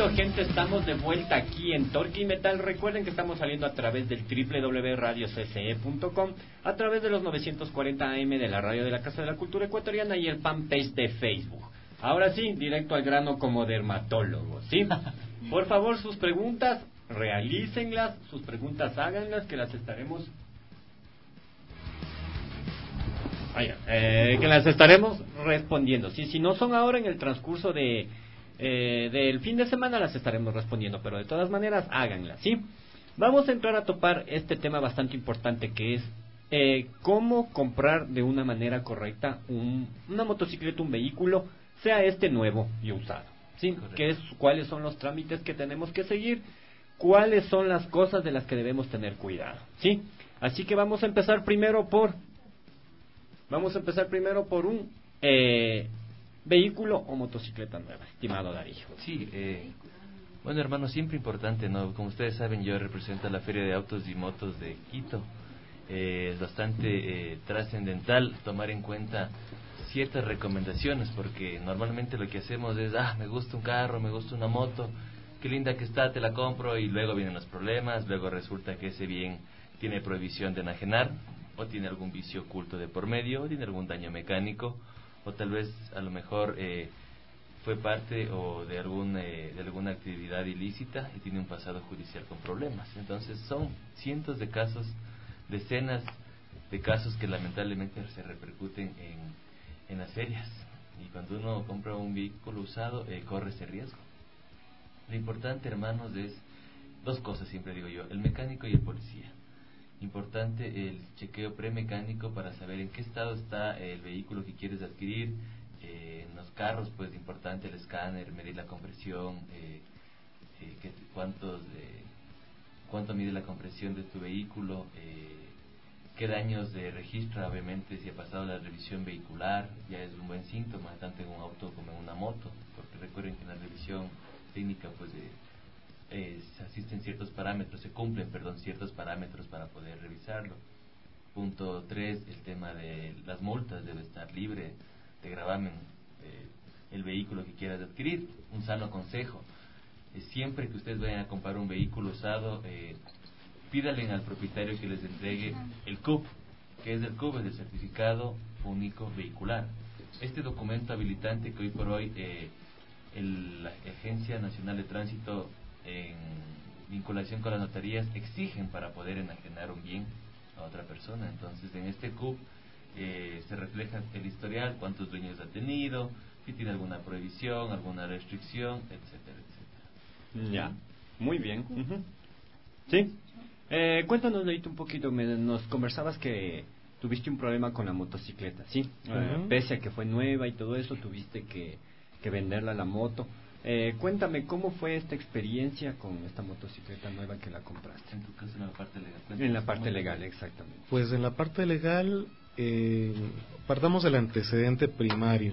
Bueno, gente, estamos de vuelta aquí en Torque y Metal. Recuerden que estamos saliendo a través del www.radiocce.com, a través de los 940 AM de la radio de la Casa de la Cultura Ecuatoriana y el fanpage de Facebook. Ahora sí, directo al grano como dermatólogo, ¿sí? Por favor, sus preguntas, realícenlas, sus preguntas háganlas, que las estaremos... que las estaremos respondiendo. Sí, si no son ahora, en el transcurso del fin de semana las estaremos respondiendo, pero de todas maneras háganlas, ¿sí? Vamos a entrar a topar este tema bastante importante, que es cómo comprar de una manera correcta una motocicleta, un vehículo, sea este nuevo y usado, ¿sí? ¿Cuáles son los trámites que tenemos que seguir? ¿Cuáles son las cosas de las que debemos tener cuidado? ¿Sí? Así que vamos a empezar primero por un vehículo o motocicleta nueva, estimado Darío. Sí, bueno, hermano, siempre importante, ¿no? Como ustedes saben, yo represento la Feria de Autos y Motos de Quito. Es bastante trascendental tomar en cuenta ciertas recomendaciones, porque normalmente lo que hacemos es, me gusta un carro, me gusta una moto, qué linda que está, te la compro, y luego vienen los problemas. Luego resulta que ese bien tiene prohibición de enajenar, o tiene algún vicio oculto de por medio, o tiene algún daño mecánico, o tal vez a lo mejor fue parte de alguna actividad ilícita y tiene un pasado judicial con problemas. Entonces son cientos de casos, decenas de casos que lamentablemente se repercuten en las ferias, y cuando uno compra un vehículo usado corre ese riesgo. Lo importante, hermanos, es dos cosas, siempre digo yo: el mecánico y el policía. Importante el chequeo premecánico para saber en qué estado está el vehículo que quieres adquirir. En los carros, pues importante el escáner, medir la compresión, cuánto mide la compresión de tu vehículo, qué daños registra. Obviamente, si ha pasado la revisión vehicular, ya es un buen síntoma, tanto en un auto como en una moto, porque recuerden que en la revisión técnica, pues se asisten ciertos parámetros, se cumplen, ciertos parámetros para poder revisarlo. Punto 3, el tema de las multas. Debe estar libre de gravamen el vehículo que quieras adquirir. Un sano consejo: siempre que ustedes vayan a comprar un vehículo usado, pídale al propietario que les entregue el CUV. que es el CUV, el Certificado Único Vehicular. Este documento habilitante que hoy por hoy la Agencia Nacional de Tránsito, en vinculación con las notarías, exigen para poder enajenar un bien a otra persona. Entonces, en este CUV se refleja el historial, cuántos dueños ha tenido, si tiene alguna prohibición, alguna restricción, etcétera, etcétera. Ya, muy bien. Sí. Cuéntanos, Leito, un poquito. Nos conversabas que tuviste un problema con la motocicleta, ¿sí? Pese a que fue nueva y todo eso, tuviste que venderla, la moto. Cuéntame, ¿cómo fue esta experiencia con esta motocicleta nueva que la compraste? En tu caso, en la parte legal. En la parte legal, exactamente. Pues en la parte legal, partamos del antecedente primario.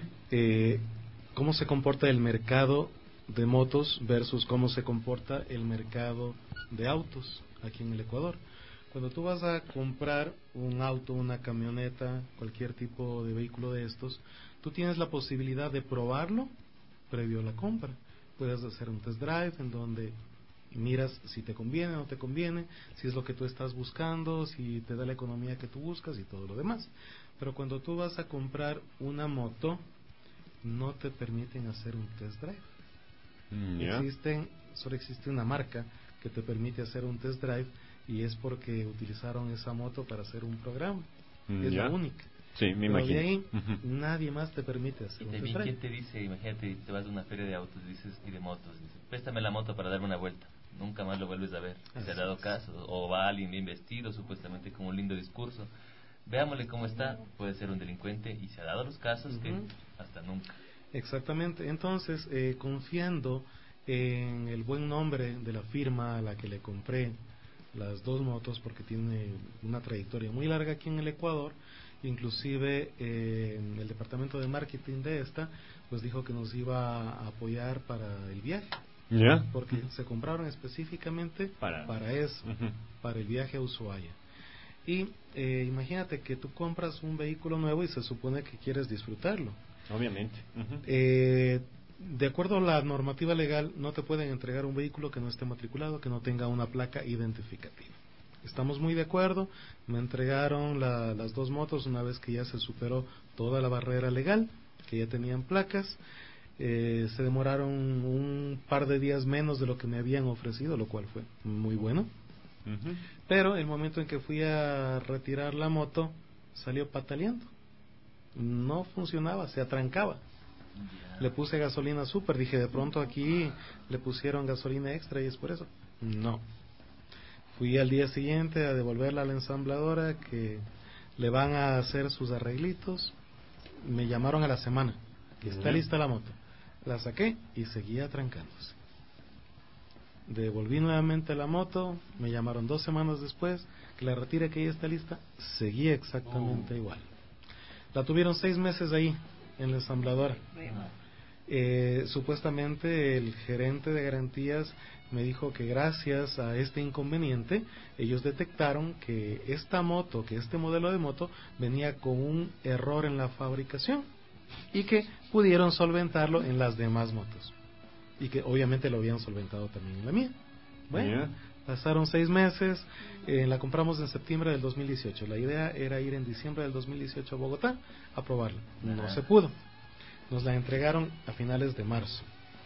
¿Cómo se comporta el mercado de motos versus cómo se comporta el mercado de autos aquí en el Ecuador? Cuando tú vas a comprar un auto, una camioneta, cualquier tipo de vehículo de estos, tú tienes la posibilidad de probarlo previo a la compra. Puedes hacer un test drive en donde miras si te conviene o no te conviene, si es lo que tú estás buscando, si te da la economía que tú buscas y todo lo demás. Pero cuando tú vas a comprar una moto, no te permiten hacer un test drive. Solo existe una marca que te permite hacer un test drive, y es porque utilizaron esa moto para hacer un programa. Es la única. Sí, me Pero imagino. de ahí nadie más te permite hacer un test drive. ¿Quién te dice? Imagínate, te vas a una feria de autos y de motos, dices, préstame la moto para darme una vuelta. Nunca más lo vuelves a ver. Se ha dado caso, o va alguien bien vestido, supuestamente con un lindo discurso, veámosle cómo está, puede ser un delincuente, y se ha dado los casos que hasta nunca. Exactamente. Entonces, confiando en el buen nombre de la firma a la que le compré las dos motos, porque tiene una trayectoria muy larga aquí en el Ecuador, inclusive el departamento de marketing de esta pues dijo que nos iba a apoyar para el viaje, porque se compraron específicamente para eso, para el viaje a Ushuaia. Y imagínate que tú compras un vehículo nuevo y se supone que quieres disfrutarlo. Obviamente. de acuerdo a la normativa legal, no te pueden entregar un vehículo que no esté matriculado, que no tenga una placa identificativa. Estamos muy de acuerdo, me entregaron las dos motos una vez que ya se superó toda la barrera legal, que ya tenían placas. Se demoraron un par de días menos de lo que me habían ofrecido, lo cual fue muy bueno. Pero el momento en que fui a retirar la moto, salió pataleando. No funcionaba, se atrancaba. Le puse gasolina super, dije de pronto aquí le pusieron gasolina extra y es por eso. No. Fui al día siguiente a devolverla a la ensambladora que le van a hacer sus arreglitos. Me llamaron a la semana, que está lista la moto. La saqué y seguía atrancándose. Devolví nuevamente la moto, me llamaron 2 semanas después, que la retire, que ya está lista, seguía exactamente igual. La tuvieron 6 meses ahí, en la ensambladora. Supuestamente el gerente de garantías me dijo que gracias a este inconveniente, ellos detectaron que esta moto, que este modelo de moto, venía con un error en la fabricación y que pudieron solventarlo en las demás motos. Y que obviamente lo habían solventado también en la mía. Bueno, pasaron 6 meses, la compramos en septiembre del 2018. La idea era ir en diciembre del 2018 a Bogotá a probarla. No se pudo. Nos la entregaron a finales de marzo.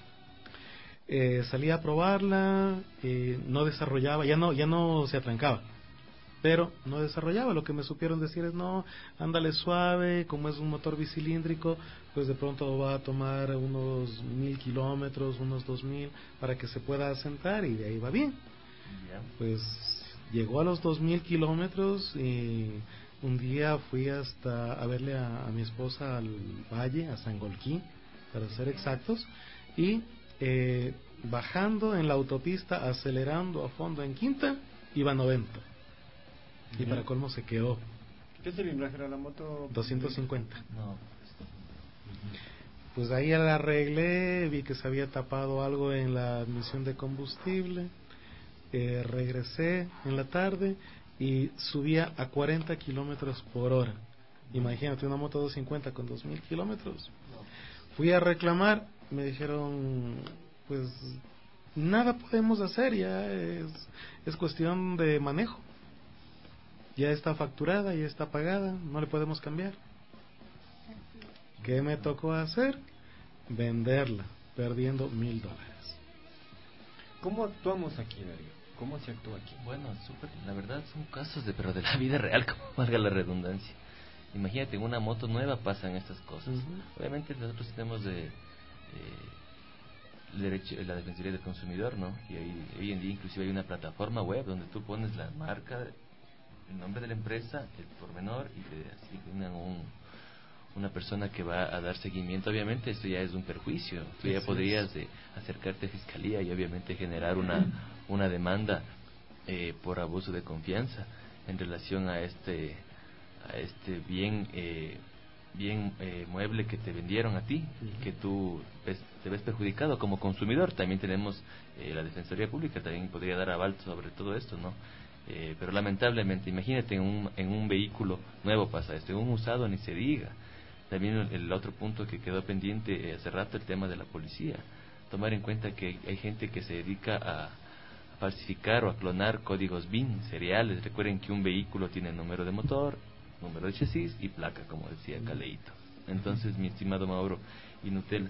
Salí a probarla, no desarrollaba, ya no se atrancaba, pero no desarrollaba. Lo que me supieron decir es: no, ándale suave, como es un motor bicilíndrico, pues de pronto va a tomar unos 1000 kilómetros, unos 2000, para que se pueda asentar, y de ahí va bien. Pues llegó a los 2000 kilómetros y un día fui hasta a verle a mi esposa al valle, a Sangolquí, para ser exactos, y bajando en la autopista, acelerando a fondo en quinta, iba a 90. Y para colmo se quedó. ¿Qué cilindraje era la moto? 250. No. Pues ahí la arreglé, vi que se había tapado algo en la admisión de combustible. Regresé en la tarde y subía a 40 kilómetros por hora. Imagínate, una moto 250 con 2000 kilómetros. Fui a reclamar, me dijeron: pues nada podemos hacer, ya es cuestión de manejo. Ya está facturada, ya está pagada, no le podemos cambiar. ¿Qué me tocó hacer? Venderla, perdiendo $1000. ¿Cómo actuamos aquí, Darío? ¿Cómo se actúa aquí? Bueno, súper, la verdad son casos pero de la vida real, como valga la redundancia. Imagínate, en una moto nueva pasan estas cosas. Obviamente nosotros tenemos derecho, la Defensoría del Consumidor, ¿no? Y hoy en día inclusive hay una plataforma web donde tú pones la marca, el nombre de la empresa, el pormenor, y te asignan una persona que va a dar seguimiento. Obviamente esto ya es un perjuicio. Tú ya podrías acercarte a fiscalía y obviamente generar una demanda por abuso de confianza en relación a este bien mueble que te vendieron a ti, que tú te ves perjudicado como consumidor. También tenemos la Defensoría Pública, también podría dar aval sobre todo esto, ¿no? Pero lamentablemente, imagínate, en un vehículo nuevo pasa esto, en un usado ni se diga. También el otro punto que quedó pendiente hace rato, el tema de la policía. Tomar en cuenta que hay gente que se dedica a falsificar o a clonar códigos BIN, seriales. Recuerden que un vehículo tiene número de motor, número de chasis y placa, como decía Caleito. Entonces, mi estimado Mauro y Nutella,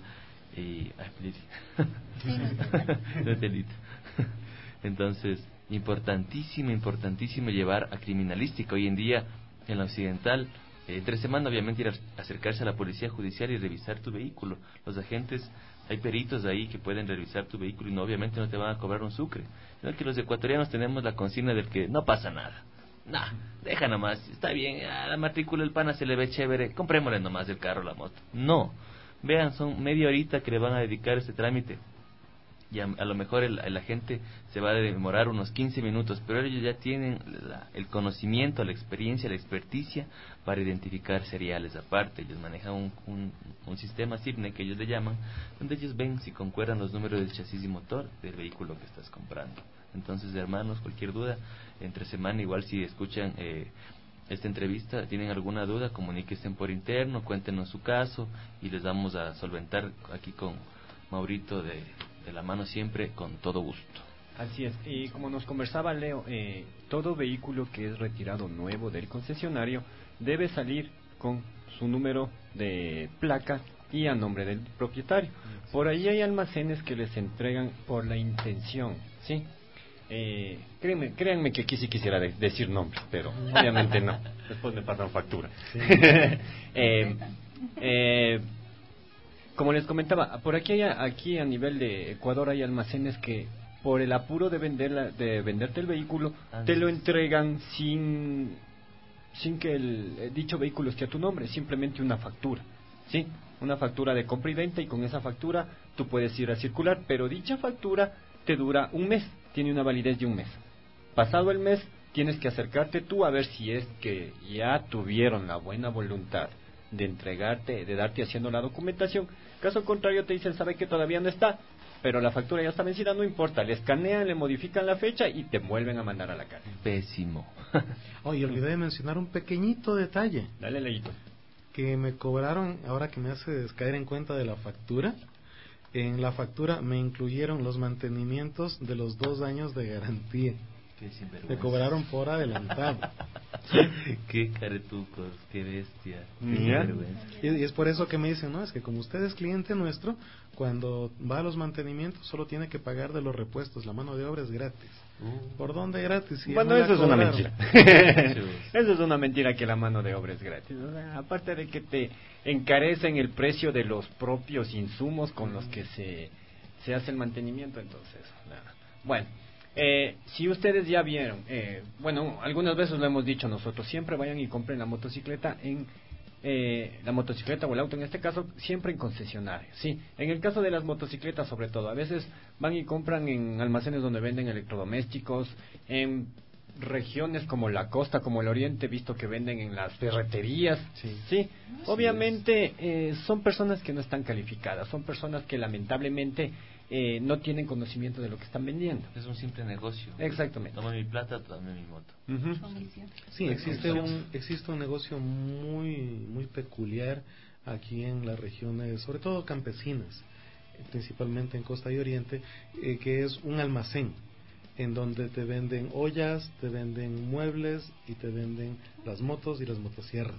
Nutelita. Entonces, importantísimo llevar a criminalística. Hoy en día, en la occidental, entre semana obviamente ir a acercarse a la policía judicial y revisar tu vehículo. Los agentes, hay peritos ahí que pueden revisar tu vehículo y obviamente no te van a cobrar un sucre. Sino que los ecuatorianos tenemos la consigna del que no pasa nada. Deja nomás, está bien, a la matrícula el pana se le ve chévere, comprémosle nomás el carro, la moto. No, vean, son media horita que le van a dedicar a este trámite. Y a lo mejor el agente se va a demorar unos 15 minutos, pero ellos ya tienen el conocimiento, la experiencia, la experticia para identificar seriales aparte. Ellos manejan un sistema SIRNE que ellos le llaman, donde ellos ven si concuerdan los números del chasis y motor del vehículo que estás comprando. Entonces, hermanos, cualquier duda, entre semana, igual si escuchan esta entrevista, tienen alguna duda, comuníquense por interno, cuéntenos su caso y les vamos a solventar aquí con Maurito, de la mano siempre, con todo gusto. Así es, y como nos conversaba Leo, todo vehículo que es retirado nuevo del concesionario debe salir con su número de placa y a nombre del propietario. Por ahí hay almacenes que les entregan por la intención, ¿sí? Créanme que aquí sí quisiera decir nombres, pero obviamente no, después me pasan factura. Sí. Como les comentaba, por aquí a nivel de Ecuador hay almacenes que por el apuro de venderte el vehículo, te lo entregan sin que el dicho vehículo esté a tu nombre, simplemente una factura, ¿sí? Una factura de compra y venta, y con esa factura tú puedes ir a circular, pero dicha factura te dura un mes, tiene una validez de un mes. Pasado el mes, tienes que acercarte tú a ver si es que ya tuvieron la buena voluntad de entregarte, de darte haciendo la documentación. Caso contrario, te dicen, sabe que todavía no está, pero la factura ya está vencida, no importa, le escanean, le modifican la fecha y te vuelven a mandar a la calle. Pésimo. Oye, olvidé de mencionar un pequeñito detalle. Dale, Leito. Que me cobraron, ahora que me haces caer en cuenta de la factura. En la factura me incluyeron los mantenimientos de los 2 años de garantía. Me cobraron por adelantado. Qué caretucos, qué bestia. Y es por eso que me dicen, no, es que como usted es cliente nuestro, cuando va a los mantenimientos solo tiene que pagar de los repuestos, la mano de obra es gratis. ¿Por dónde gratis? Bueno, eso es una mentira. Eso es una mentira, que la mano de obra es gratis. O sea, aparte de que te encarecen el precio de los propios insumos con los que se hace el mantenimiento, entonces, nada. Bueno. Si ustedes ya vieron, bueno, algunas veces lo hemos dicho nosotros, siempre vayan y compren la motocicleta la motocicleta o el auto en este caso, siempre en concesionario, sí. En el caso de las motocicletas, sobre todo, a veces van y compran en almacenes donde venden electrodomésticos, en regiones como la costa, como el oriente, visto que venden en las ferreterías, sí. Obviamente son personas que no están calificadas, son personas que lamentablemente no tienen conocimiento de lo que están vendiendo. Es un simple negocio. Exactamente. Toma mi plata, toma mi moto. Sí, existe un negocio muy peculiar aquí en las regiones, sobre todo campesinas, principalmente en Costa y Oriente, que es un almacén en donde te venden ollas, te venden muebles y te venden las motos y las motosierras.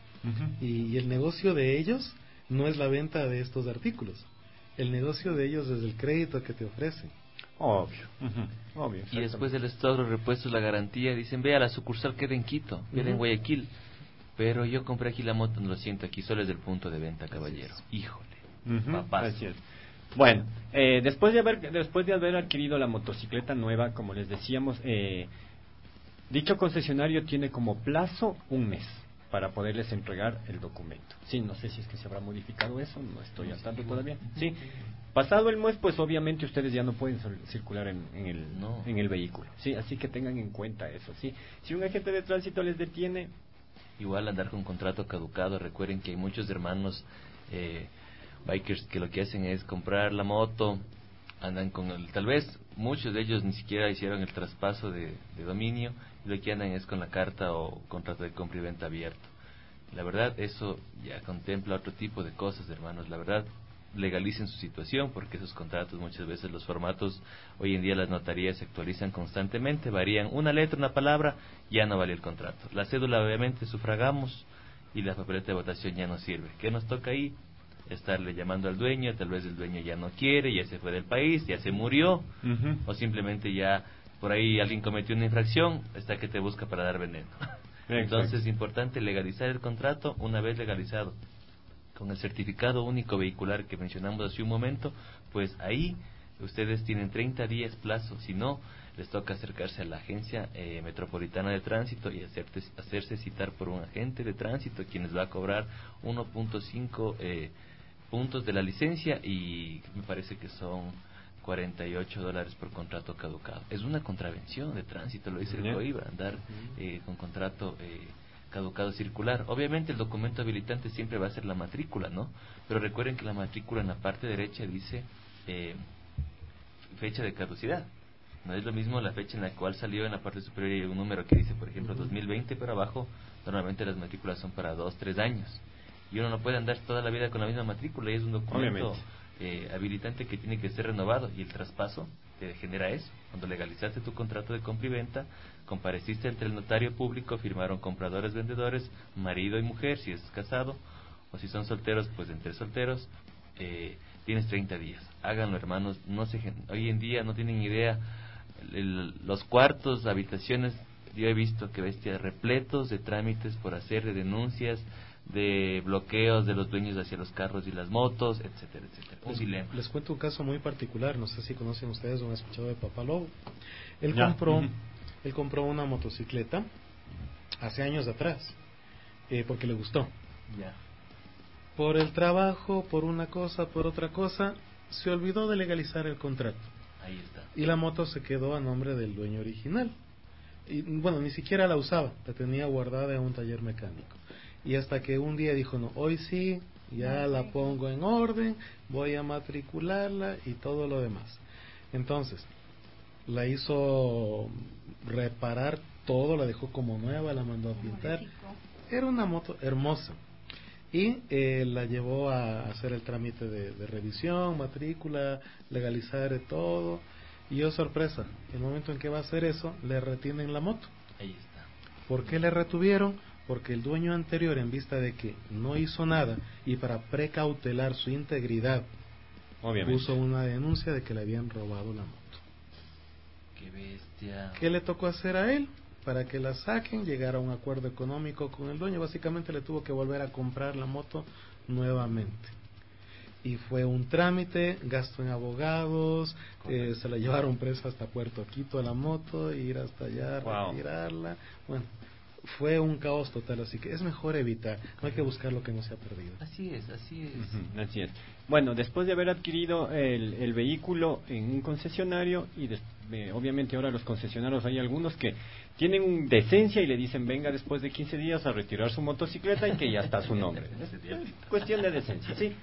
Y el negocio de ellos no es la venta de estos artículos. El negocio de ellos es el crédito que te ofrecen. Obvio. Y después del stock, los repuestos, la garantía, dicen, ve a la sucursal, queda en Quito, queda en Guayaquil. Pero yo compré aquí la moto, no lo siento, aquí solo es del punto de venta, caballero. Híjole, papá. Así es. Bueno, después de haber adquirido la motocicleta nueva, como les decíamos, dicho concesionario tiene como plazo un mes para poderles entregar el documento. Sí, no sé si es que se habrá modificado eso, no estoy al tanto todavía. Sí, pasado el mes, pues obviamente ustedes ya no pueden circular en el vehículo. Sí, así que tengan en cuenta eso. Sí, si un agente de tránsito les detiene, igual andar con contrato caducado. Recuerden que hay muchos hermanos bikers que lo que hacen es comprar la moto, andan con tal vez muchos de ellos ni siquiera hicieron el traspaso de dominio, y lo que andan es con la carta o contrato de compra y venta abierto. La verdad, eso ya contempla otro tipo de cosas, hermanos. La verdad, legalicen su situación, porque esos contratos, muchas veces los formatos, hoy en día las notarías se actualizan constantemente, varían una letra, una palabra, ya no vale el contrato. La cédula obviamente sufragamos y la papeleta de votación ya no sirve. ¿Qué nos toca ahí? Estarle llamando al dueño, tal vez el dueño ya no quiere, ya se fue del país, ya se murió, o simplemente ya por ahí alguien cometió una infracción, está que te busca para dar veneno. Entonces es importante legalizar el contrato. Una vez legalizado con el certificado único vehicular que mencionamos hace un momento, pues ahí ustedes tienen 30 días plazo. Si no, les toca acercarse a la agencia metropolitana de tránsito y hacerse citar por un agente de tránsito, quien les va a cobrar 1.5 puntos de la licencia, y me parece que son $48 por contrato caducado. Es una contravención de tránsito, lo dice el COIBA, andar con contrato caducado circular. Obviamente el documento habilitante siempre va a ser la matrícula, ¿no? Pero recuerden que la matrícula en la parte derecha dice fecha de caducidad. No es lo mismo la fecha en la cual salió. En la parte superior hay un número que dice, por ejemplo, 2020, pero abajo normalmente las matrículas son para 2-3 años. Y uno no puede andar toda la vida con la misma matrícula, y es un documento habilitante que tiene que ser renovado, y el traspaso te genera eso. Cuando legalizaste tu contrato de compra y venta, compareciste ante el notario público, firmaron compradores, vendedores, marido y mujer, si es casado, o si son solteros, pues entre solteros, tienes 30 días. Háganlo, hermanos. Hoy en día no tienen idea, los cuartos, habitaciones, yo he visto que bestia repletos de trámites por hacer, de denuncias, de bloqueos de los dueños hacia los carros y las motos, etcétera, etcétera. Un dilema. Les cuento un caso muy particular, no sé si conocen ustedes o han escuchado de Papá Lobo. Él compró una motocicleta hace años atrás, porque le gustó. Ya. Por el trabajo, por una cosa, por otra cosa, se olvidó de legalizar el contrato. Ahí está. Y la moto se quedó a nombre del dueño original. Y bueno, ni siquiera la usaba, la tenía guardada en un taller mecánico. Y hasta que un día dijo, no, hoy sí, ya la pongo en orden, voy a matricularla y todo lo demás. Entonces, la hizo reparar todo, la dejó como nueva, la mandó a pintar. Era una moto hermosa. Y la llevó a hacer el trámite de revisión, matrícula, legalizar todo. Y sorpresa, el momento en que va a hacer eso, le retienen la moto. Ahí está. ¿Por qué le retuvieron? Porque el dueño anterior, en vista de que no hizo nada y para precautelar su integridad, obviamente, puso una denuncia de que le habían robado la moto. ¡Qué bestia! ¿Qué le tocó hacer a él? Para que la saquen, llegar a un acuerdo económico con el dueño. Básicamente le tuvo que volver a comprar la moto nuevamente. Y fue un trámite, gasto en abogados, se la llevaron presa hasta Puerto Quito a la moto, ir hasta allá, retirarla. Bueno, fue un caos total, así que es mejor evitar, no hay que buscar lo que no se ha perdido. Así es, así es. Así es. Bueno, después de haber adquirido el vehículo en un concesionario, y obviamente ahora los concesionarios hay algunos que tienen decencia y le dicen venga después de 15 días a retirar su motocicleta y que ya está su nombre. Cuestión de decencia, ¿sí?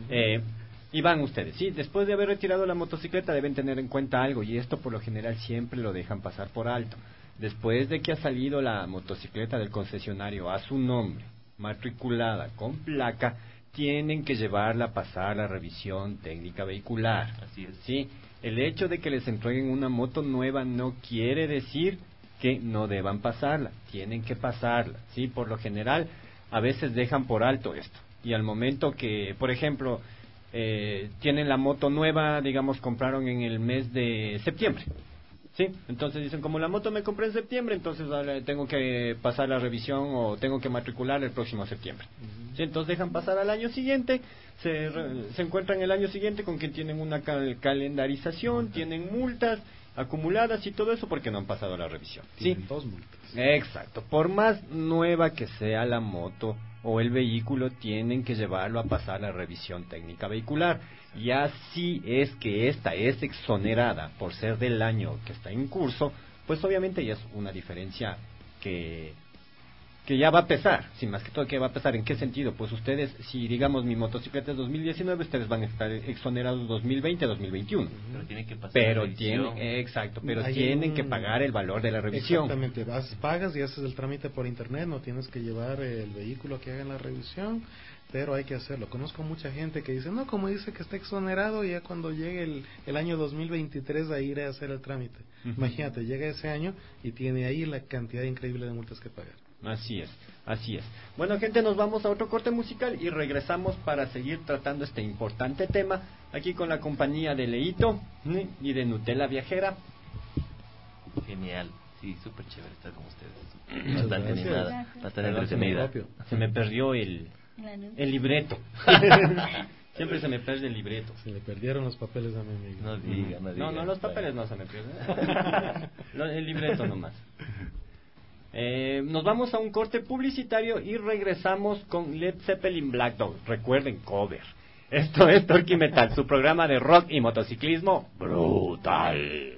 Y van ustedes, sí, después de haber retirado la motocicleta deben tener en cuenta algo, y esto por lo general siempre lo dejan pasar por alto. Después de que ha salido la motocicleta del concesionario a su nombre, matriculada con placa, tienen que llevarla a pasar la revisión técnica vehicular. Así es. Sí, el hecho de que les entreguen una moto nueva no quiere decir que no deban pasarla, tienen que pasarla, sí, por lo general a veces dejan por alto esto. Y al momento que, por ejemplo, tienen la moto nueva, digamos, compraron en el mes de septiembre, ¿sí? Entonces dicen, como la moto me compré en septiembre, entonces tengo que pasar la revisión o tengo que matricular el próximo septiembre. ¿Sí? Entonces dejan pasar al año siguiente, se encuentran el año siguiente con que tienen una calendarización, tienen multas acumuladas y todo eso porque no han pasado la revisión. ¿Sí? Dos multas. Exacto. Por más nueva que sea la moto o el vehículo, tienen que llevarlo a pasar la revisión técnica vehicular. Y así es que esta es exonerada por ser del año que está en curso, pues obviamente ya es una diferencia que ya va a pesar, sin más que todo que va a pesar. ¿En qué sentido? Pues ustedes, si digamos mi motocicleta es 2019, ustedes van a estar exonerados 2020, 2021. Pero tienen que pasar pero la revisión. Tienen que pagar el valor de la revisión. Exactamente, pagas y haces el trámite por internet, no tienes que llevar el vehículo a que hagan la revisión, pero hay que hacerlo. Conozco mucha gente que dice, no, como dice que está exonerado, ya cuando llegue el año 2023 a ir a hacer el trámite. Imagínate, llega ese año y tiene ahí la cantidad increíble de multas que pagar. Así es, así es. Bueno, gente, nos vamos a otro corte musical y regresamos para seguir tratando este importante tema aquí con la compañía de Leito y de Nutella Viajera. Genial, sí, súper chévere estar con ustedes. Muchas Bastante gracias. animada, bastante entretenida. Se me perdió el libreto. Siempre se me pierde el libreto. Se le perdieron los papeles a mi amigo. No diga. No, los papeles no se me pierden. El libreto nomás. Nos vamos a un corte publicitario y regresamos con Led Zeppelin Black Dog. Recuerden, cover. Esto es Torque Metal, su programa de rock y motociclismo brutal.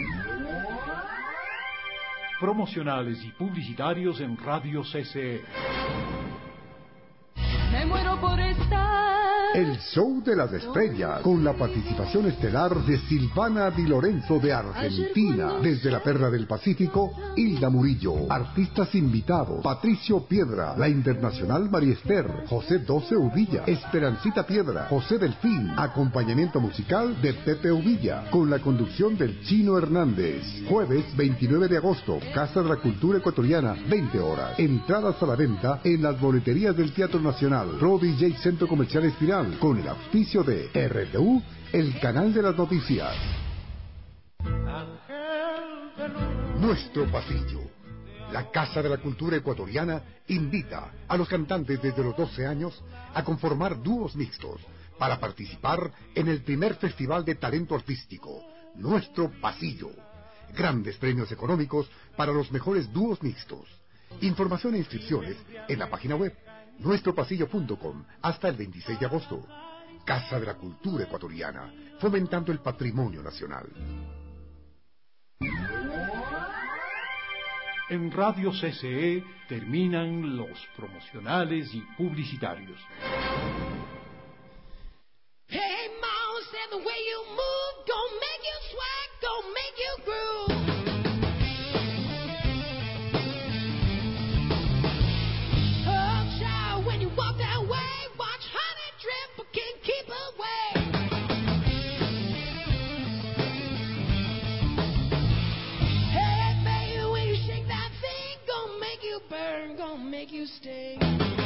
Promocionales y publicitarios en Radio CC. Me muero por estar El show de las estrellas, con la participación estelar de Silvana Di Lorenzo de Argentina. Desde la Perla del Pacífico, Hilda Murillo. Artistas invitados: Patricio Piedra, la internacional María Esther, José Doce Uvilla, Esperancita Piedra, José Delfín. Acompañamiento musical de Pepe Uvilla, con la conducción del Chino Hernández. Jueves 29 de agosto, Casa de la Cultura Ecuatoriana, 20 horas. Entradas a la venta en las boleterías del Teatro Nacional. Pro DJ Centro Comercial Espiral, con el auspicio de RTU, el canal de las noticias. Nuestro pasillo. La Casa de la Cultura Ecuatoriana invita a los cantantes desde los 12 años a conformar dúos mixtos para participar en el primer Festival de Talento Artístico, Nuestro Pasillo. Grandes premios económicos para los mejores dúos mixtos. Información e inscripciones en la página web nuestropasillo.com hasta el 26 de agosto. Casa de la Cultura Ecuatoriana, fomentando el patrimonio nacional. En Radio CCE terminan los promocionales y publicitarios. Hey, Mom said the way you move, gon' make you swag, gon' make you groove. Oh, child, when you walk that way, watch honey drip, but can't keep away. Hey, baby, when you shake that thing, gon' make you burn, gon' make you sting.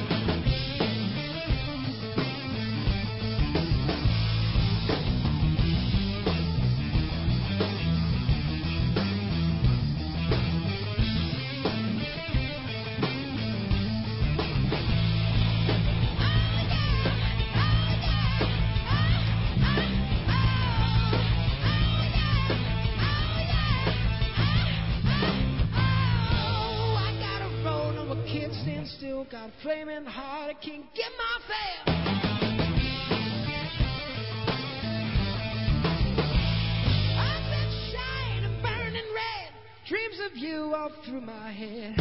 Still got a flaming heart, I can't get my fill. I've been shining, burning red, dreams of you all through my head.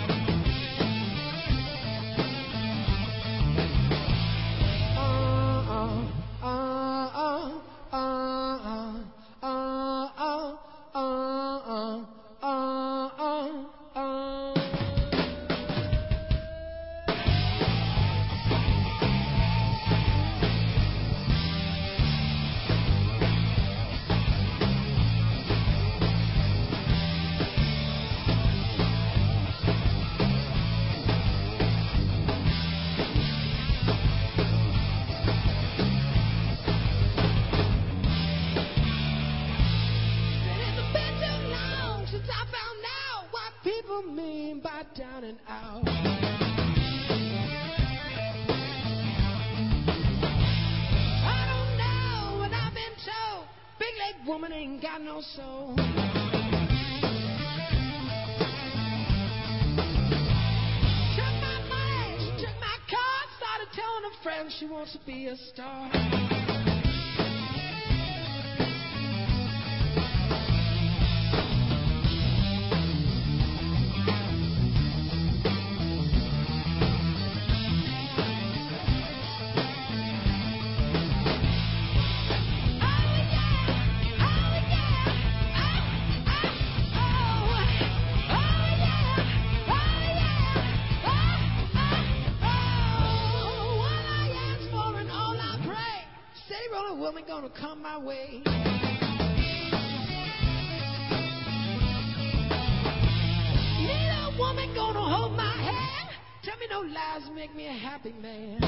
Down and out. I don't know what I've been told. Big leg woman ain't got no soul. Took my money, she took my car, started telling her friends she wants to be a star. Woman gonna come my way. Need a woman gonna hold my hand. Tell me no lies, make me a happy man.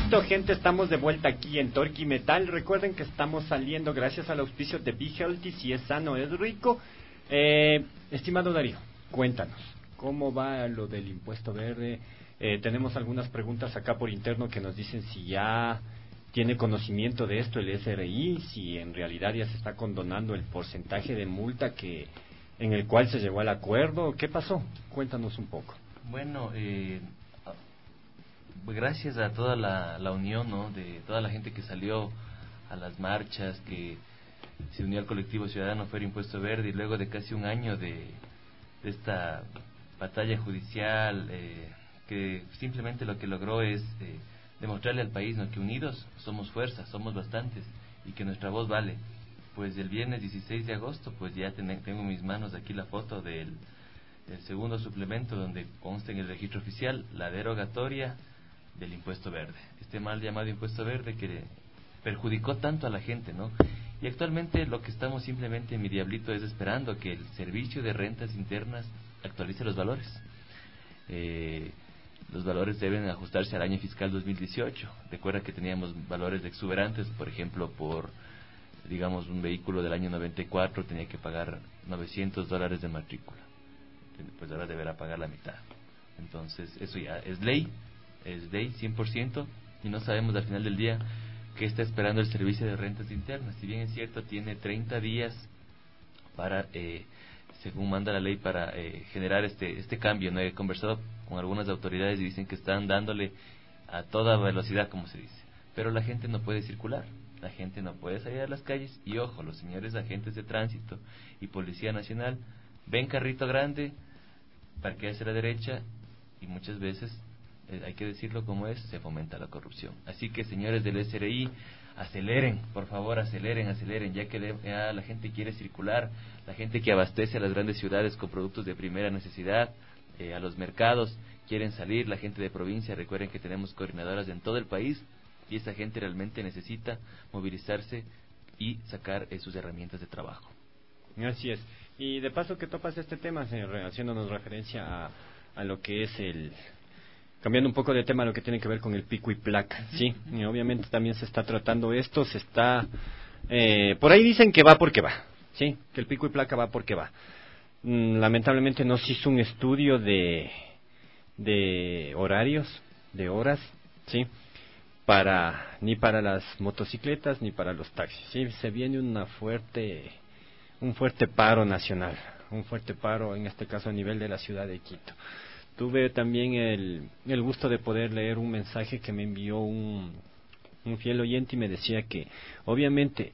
Listo, gente, estamos de vuelta aquí en Torque Metal. Recuerden que estamos saliendo gracias al auspicio de Be Healthy. Si es sano, es rico. Estimado Darío, cuéntanos, ¿cómo va lo del impuesto verde? Tenemos algunas preguntas acá por interno que nos dicen si ya tiene conocimiento de esto el SRI, si en realidad ya se está condonando el porcentaje de multa en el cual se llegó al acuerdo. ¿Qué pasó? Cuéntanos un poco. Bueno, gracias a toda la unión, ¿no?, de toda la gente que salió a las marchas, que se unió al colectivo ciudadano Fuera Impuesto Verde, y luego de casi un año de esta batalla judicial, que simplemente lo que logró es demostrarle al país, ¿no?, que unidos somos fuerza, somos bastantes y que nuestra voz vale. Pues el viernes 16 de agosto, pues ya tengo en mis manos aquí la foto del segundo suplemento, donde consta en el registro oficial la derogatoria del impuesto verde, este mal llamado impuesto verde que perjudicó tanto a la gente, ¿no? Y actualmente lo que estamos simplemente, mi diablito, es esperando que el Servicio de Rentas Internas actualice los valores. Los valores deben ajustarse al año fiscal 2018. Recuerda que teníamos valores exuberantes, por ejemplo, por, digamos, un vehículo del año 94 tenía que pagar $900 de matrícula, pues ahora deberá pagar la mitad. Entonces eso ya es ley 100%, y no sabemos al final del día qué está esperando el Servicio de Rentas Internas. Si bien es cierto, tiene 30 días para, según manda la ley, para generar este cambio, ¿no? He conversado con algunas autoridades y dicen que están dándole a toda velocidad, como se dice, pero la gente no puede circular, la gente no puede salir a las calles. Y ojo, los señores agentes de tránsito y Policía Nacional ven carrito grande, parquea hacia la derecha, y muchas veces, hay que decirlo como es, se fomenta la corrupción. Así que, señores del SRI, aceleren, por favor, aceleren, ya que ya la gente quiere circular, la gente que abastece a las grandes ciudades con productos de primera necesidad, a los mercados, quieren salir. La gente de provincia, recuerden que tenemos coordinadoras en todo el país, y esa gente realmente necesita movilizarse y sacar sus herramientas de trabajo. Así es. Y de paso que topas este tema, señor, haciéndonos referencia a lo que es cambiando un poco de tema, lo que tiene que ver con el pico y placa, ¿sí? Y obviamente también se está tratando esto, por ahí dicen que va porque va, ¿sí? Que el pico y placa va porque va. Lamentablemente no se hizo un estudio de horarios, de horas, ¿sí? Ni para las motocicletas ni para los taxis, ¿sí? Se viene un fuerte paro nacional, un fuerte paro, en este caso a nivel de la ciudad de Quito. Tuve también el gusto de poder leer un mensaje que me envió un fiel oyente, y me decía que obviamente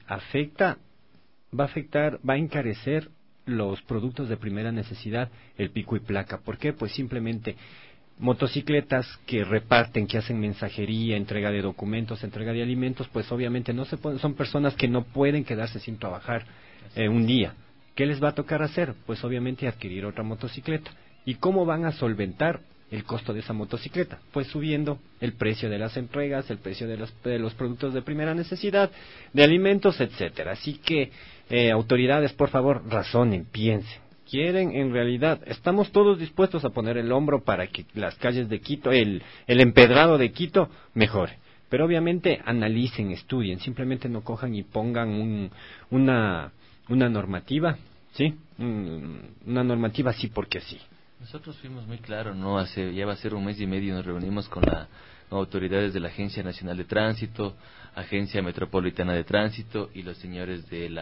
va a encarecer los productos de primera necesidad, el pico y placa. ¿Por qué? Pues simplemente motocicletas que reparten, que hacen mensajería, entrega de documentos, entrega de alimentos, pues obviamente son personas que no pueden quedarse sin trabajar un día. ¿Qué les va a tocar hacer? Pues obviamente adquirir otra motocicleta. ¿Y cómo van a solventar el costo de esa motocicleta? Pues subiendo el precio de las entregas, el precio de los productos de primera necesidad, de alimentos, etcétera. Así que, autoridades, por favor, razonen, piensen. Quieren, en realidad, estamos todos dispuestos a poner el hombro para que las calles de Quito, el empedrado de Quito, mejore. Pero obviamente analicen, estudien, simplemente no cojan y pongan una normativa, ¿sí? Una normativa sí porque sí. Nosotros fuimos muy claros, ¿no? Ya va a ser un mes y medio, nos reunimos con autoridades de la Agencia Nacional de Tránsito, Agencia Metropolitana de Tránsito y los señores del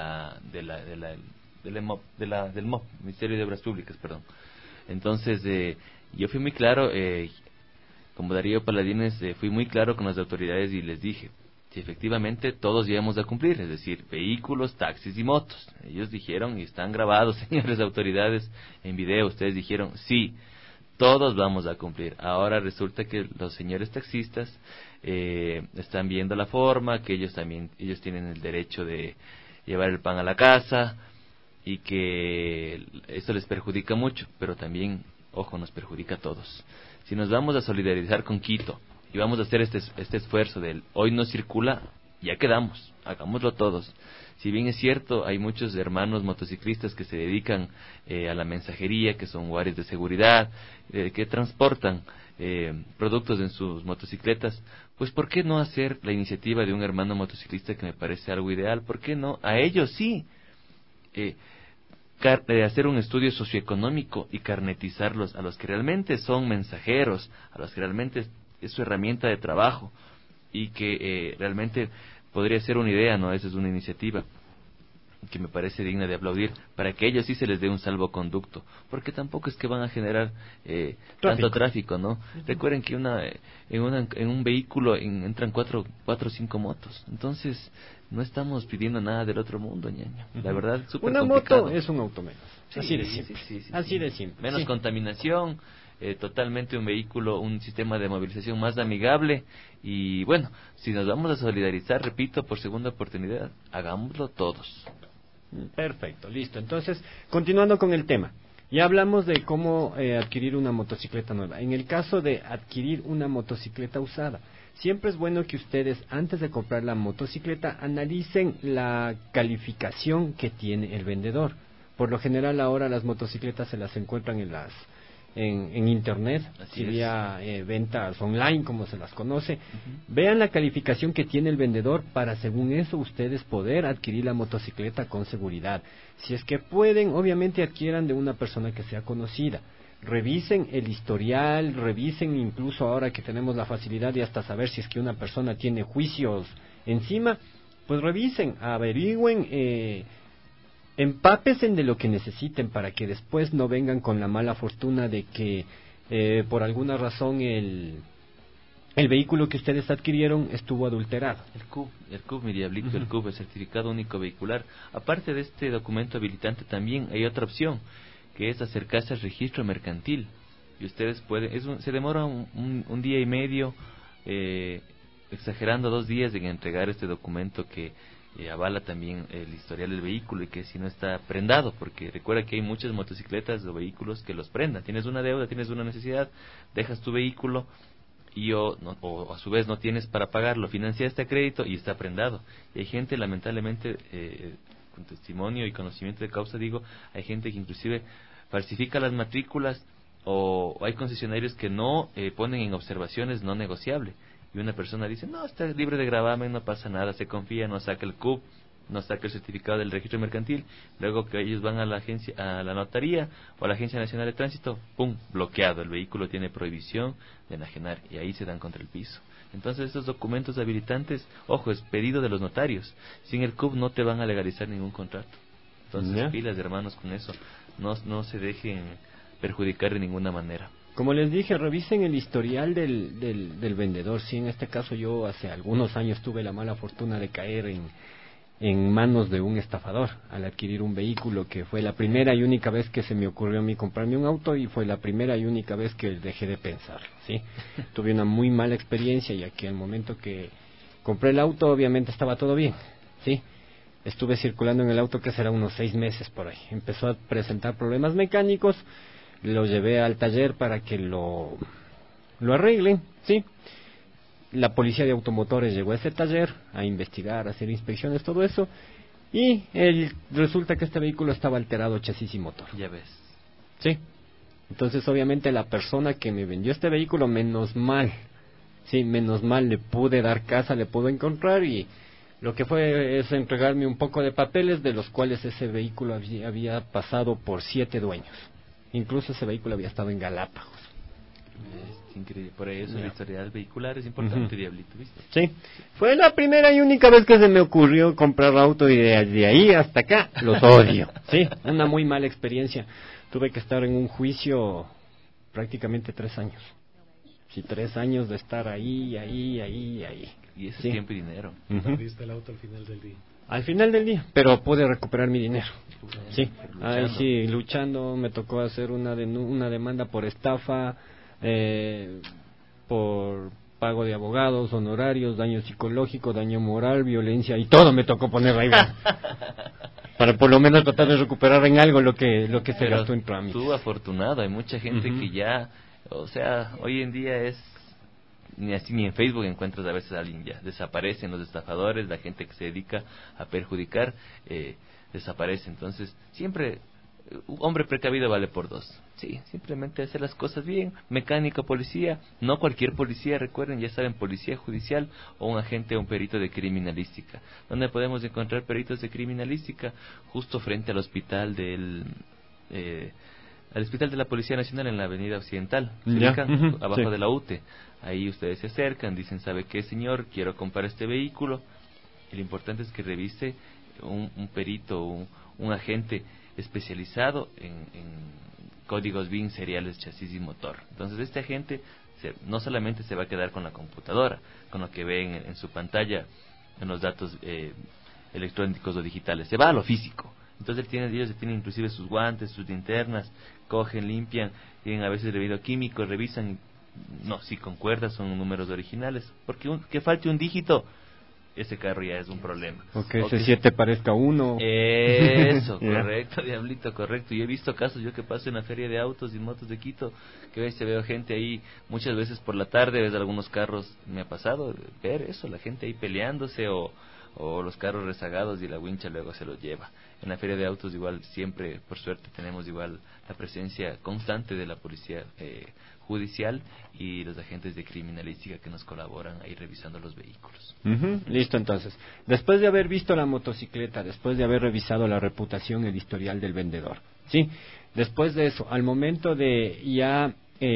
MOP, Ministerio de Obras Públicas, perdón. Entonces, yo fui muy claro, como Darío Paladines, fui muy claro con las autoridades y les dije, si efectivamente todos íbamos a cumplir, es decir, vehículos, taxis y motos. Ellos dijeron, y están grabados, señores autoridades, en video, ustedes dijeron, sí, todos vamos a cumplir. Ahora resulta que los señores taxistas están viendo la forma, que ellos tienen el derecho de llevar el pan a la casa, y que esto les perjudica mucho, pero también, ojo, nos perjudica a todos. Si nos vamos a solidarizar con Quito, y vamos a hacer este esfuerzo del hoy no circula, ya quedamos, hagámoslo todos. Si bien es cierto, hay muchos hermanos motociclistas que se dedican a la mensajería, que son guardias de seguridad, que transportan productos en sus motocicletas, pues ¿por qué no hacer la iniciativa de un hermano motociclista, que me parece algo ideal? ¿Por qué no a ellos sí hacer un estudio socioeconómico y carnetizarlos a los que realmente son mensajeros, a los que realmente es su herramienta de trabajo, y que realmente podría ser una idea, ¿no? Esa es una iniciativa que me parece digna de aplaudir, para que ellos sí se les dé un salvoconducto, porque tampoco es que van a generar tanto tráfico, ¿no? Recuerden que en un vehículo entran cuatro o 5 motos, entonces no estamos pidiendo nada del otro mundo, ñaño. La verdad, súper complicado. Moto es un auto menos, sí, así de simple, así de simple. Menos contaminación, totalmente un vehículo, un sistema de movilización más amigable, y bueno, si nos vamos a solidarizar, repito, por segunda oportunidad, hagámoslo todos. Perfecto, listo. Entonces, continuando con el tema, ya hablamos de cómo adquirir una motocicleta nueva. En el caso de adquirir una motocicleta usada, siempre es bueno que ustedes, antes de comprar la motocicleta, analicen la calificación que tiene el vendedor. Por lo general ahora las motocicletas se las encuentran en internet, vía ventas online, como se las conoce. Vean la calificación que tiene el vendedor para, según eso, ustedes poder adquirir la motocicleta con seguridad. Si es que pueden, obviamente adquieran de una persona que sea conocida. Revisen el historial, revisen incluso ahora que tenemos la facilidad de hasta saber si es que una persona tiene juicios encima, pues revisen, averigüen, empápesen de lo que necesiten, para que después no vengan con la mala fortuna de que por alguna razón el vehículo que ustedes adquirieron estuvo adulterado. El CUV, mi diablito, el CUV, el certificado único vehicular. Aparte de este documento habilitante, también hay otra opción, que es acercarse al registro mercantil. Y ustedes pueden, se demora un día y medio, exagerando 2 días, en entregar este documento que avala también el historial del vehículo, y que si no está prendado, porque recuerda que hay muchas motocicletas o vehículos que los prendan. Tienes una deuda, tienes una necesidad, dejas tu vehículo o a su vez no tienes para pagarlo, financiaste a crédito y está prendado. Y hay gente, lamentablemente, con testimonio y conocimiento de causa, digo, hay gente que inclusive falsifica las matrículas, o hay concesionarios que no ponen en observaciones no negociable. Y una persona dice, no, está libre de gravamen, no pasa nada, se confía, no saca el CUP, no saca el certificado del registro mercantil. Luego que ellos van a la agencia, a la notaría o a la Agencia Nacional de Tránsito, ¡pum!, bloqueado, el vehículo tiene prohibición de enajenar, y ahí se dan contra el piso. Entonces estos documentos habilitantes, ojo, es pedido de los notarios. Sin el CUP no te van a legalizar ningún contrato. Entonces pilas, hermanos, con eso, no se dejen perjudicar de ninguna manera. Como les dije, revisen el historial del vendedor. Si en este caso yo hace algunos años tuve la mala fortuna de caer en manos de un estafador al adquirir un vehículo, que fue la primera y única vez que se me ocurrió a mí comprarme un auto, y fue la primera y única vez que dejé de pensar, ¿sí? Tuve una muy mala experiencia, ya que al momento que compré el auto obviamente estaba todo bien, ¿sí? Estuve circulando en el auto, que será unos 6 meses por ahí. Empezó a presentar problemas mecánicos, lo llevé al taller para que lo arreglen, ¿sí? La policía de automotores llegó a ese taller a investigar, a hacer inspecciones, todo eso, y resulta que este vehículo estaba alterado, chasis y motor. Ya ves. Sí. Entonces, obviamente, la persona que me vendió este vehículo, menos mal le pude dar casa, le pude encontrar, y lo que fue es entregarme un poco de papeles, de los cuales ese vehículo había pasado por 7 dueños. Incluso ese vehículo había estado en Galápagos. Es increíble, por eso el historial vehicular es importante, diablito, ¿viste? Sí, fue la primera y única vez que se me ocurrió comprar auto, y de ahí hasta acá los odio. Sí, una muy mala experiencia. Tuve que estar en un juicio prácticamente 3 años. Sí, 3 años de estar ahí. Y ese es tiempo y dinero. Perdiste el auto al final del día. Al final del día, pero pude recuperar mi dinero. Sí, ahí sí, luchando. Me tocó hacer una demanda por estafa, por pago de abogados, honorarios, daño psicológico, daño moral, violencia, y todo me tocó poner ahí. Para por lo menos tratar de recuperar en algo lo que se gastó en trámites. Tú afortunado, hay mucha gente que ya, o sea, hoy en día ni en Facebook encuentras a veces a alguien, ya desaparecen los estafadores, la gente que se dedica a perjudicar desaparece. Entonces siempre Un hombre precavido vale por dos. Sí, simplemente hacer las cosas bien. Mecánico, policía, no cualquier policía, recuerden, ya saben, policía judicial o un agente o un perito de criminalística. ¿Dónde podemos encontrar peritos de criminalística? Justo frente al hospital al hospital de la Policía Nacional en la Avenida Occidental. ¿Se ubican? Abajo sí. de la UTE. Ahí ustedes se acercan, dicen, ¿sabe qué, señor? Quiero comprar este vehículo. Y lo importante es que revise un perito, un agente especializado en códigos BIN, seriales, chasis y motor. Entonces este agente no solamente se va a quedar con la computadora, con lo que ve en su pantalla, en los datos electrónicos o digitales, se va a lo físico. Entonces ellos tienen inclusive sus guantes, sus linternas, cogen, limpian, tienen a veces revido químico, revisan, no, si concuerda, son números originales, porque que falte un dígito, ese carro ya es un problema. O que ese 7 parezca 1. Eso, correcto, diablito, correcto. Yo he visto casos, yo que paso en la feria de autos y motos de Quito, que veo gente ahí, muchas veces por la tarde, ves algunos carros, me ha pasado ver eso, la gente ahí peleándose o los carros rezagados y la wincha luego se los lleva. En la feria de autos igual siempre, por suerte, tenemos igual la presencia constante de la policía judicial y los agentes de criminalística que nos colaboran ahí revisando los vehículos. Listo, entonces. Después de haber visto la motocicleta, después de haber revisado la reputación, el historial del vendedor, ¿sí? Después de eso, al momento de ya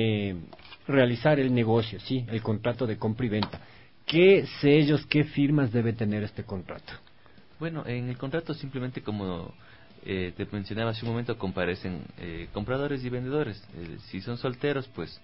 realizar el negocio, ¿sí? El contrato de compra y venta, ¿qué sellos, qué firmas debe tener este contrato? Bueno, en el contrato simplemente como te mencionaba hace un momento, comparecen compradores y vendedores. Si son solteros, pues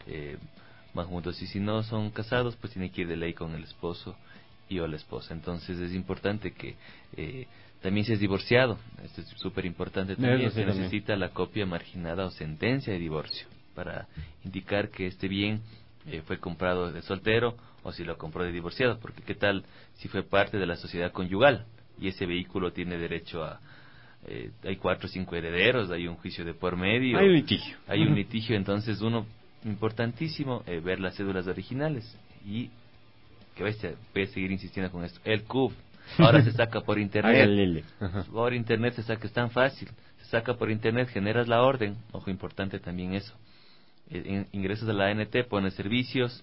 van juntos, y si no son casados, pues tiene que ir de ley con el esposo y o la esposa. Entonces es importante que también si es divorciado, esto es súper importante también, se necesita la copia marginada o sentencia de divorcio para indicar que este bien fue comprado de soltero o si lo compró de divorciado, porque qué tal si fue parte de la sociedad conyugal y ese vehículo tiene derecho a hay 4 o 5 herederos, hay un juicio de por medio, hay un litigio, entonces importantísimo ver las cédulas originales. Y que voy a seguir insistiendo con esto, el CUF ahora se saca por internet. Por internet se saca, es tan fácil, se saca por internet, generas la orden, ojo, importante también eso. Ingresas a la ANT, pones servicios,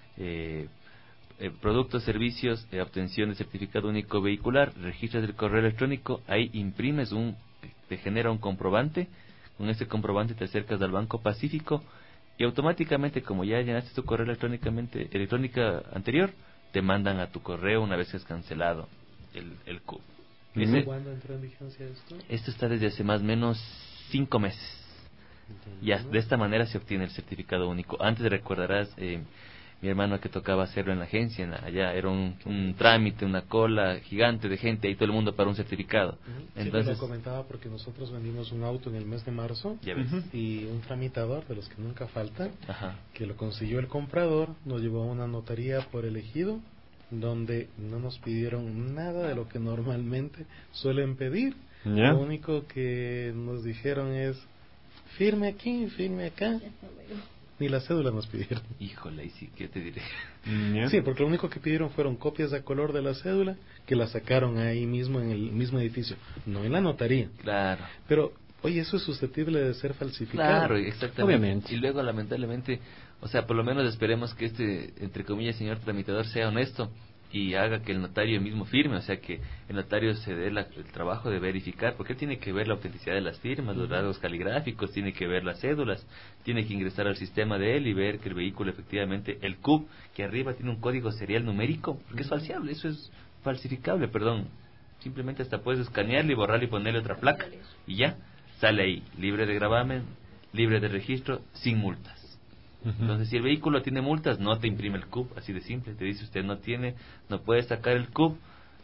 productos, servicios, obtención de certificado único vehicular, registras el correo electrónico, ahí imprimes te genera un comprobante, con ese comprobante te acercas al Banco Pacífico y automáticamente, como ya llenaste tu correo electrónica anterior, te mandan a tu correo una vez que has cancelado el CUP. ¿Cuándo entró en vigencia esto? Esto está desde hace más o menos 5 meses. Ya, de esta manera se obtiene el certificado único. Antes recordarás, mi hermano que tocaba hacerlo en la agencia, allá era un trámite, una cola gigante de gente, ahí todo el mundo para un certificado. Entonces, sí, lo comentaba porque nosotros vendimos un auto en el mes de marzo, ya ves. Y un tramitador, de los que nunca faltan, Ajá. que lo consiguió el comprador, nos llevó a una notaría por elegido, donde no nos pidieron nada de lo que normalmente suelen pedir. Lo único que nos dijeron es: firme aquí, firme acá. Ni la cédula nos pidieron. Híjole, y sí, ¿qué te diré? Sí, porque lo único que pidieron fueron copias a color de la cédula, que la sacaron ahí mismo en el mismo edificio, no en la notaría. Claro. Pero, oye, eso es susceptible de ser falsificado. Claro, exactamente. Obviamente. Y luego, lamentablemente, o sea, por lo menos esperemos que entre comillas, señor tramitador sea honesto y haga que el notario mismo firme, o sea, que el notario se dé el trabajo de verificar, porque él tiene que ver la autenticidad de las firmas, los rasgos caligráficos, tiene que ver las cédulas, tiene que ingresar al sistema de él y ver que el vehículo efectivamente, el CUP, que arriba tiene un código serial numérico, porque es falsiable, eso es falsificable, perdón, simplemente hasta puedes escanearle y borrarle y ponerle otra placa, y ya, sale ahí, libre de gravamen, libre de registro, sin multas. Entonces, si el vehículo tiene multas, no te imprime el CUP, así de simple. Te dice usted no puede sacar el CUP,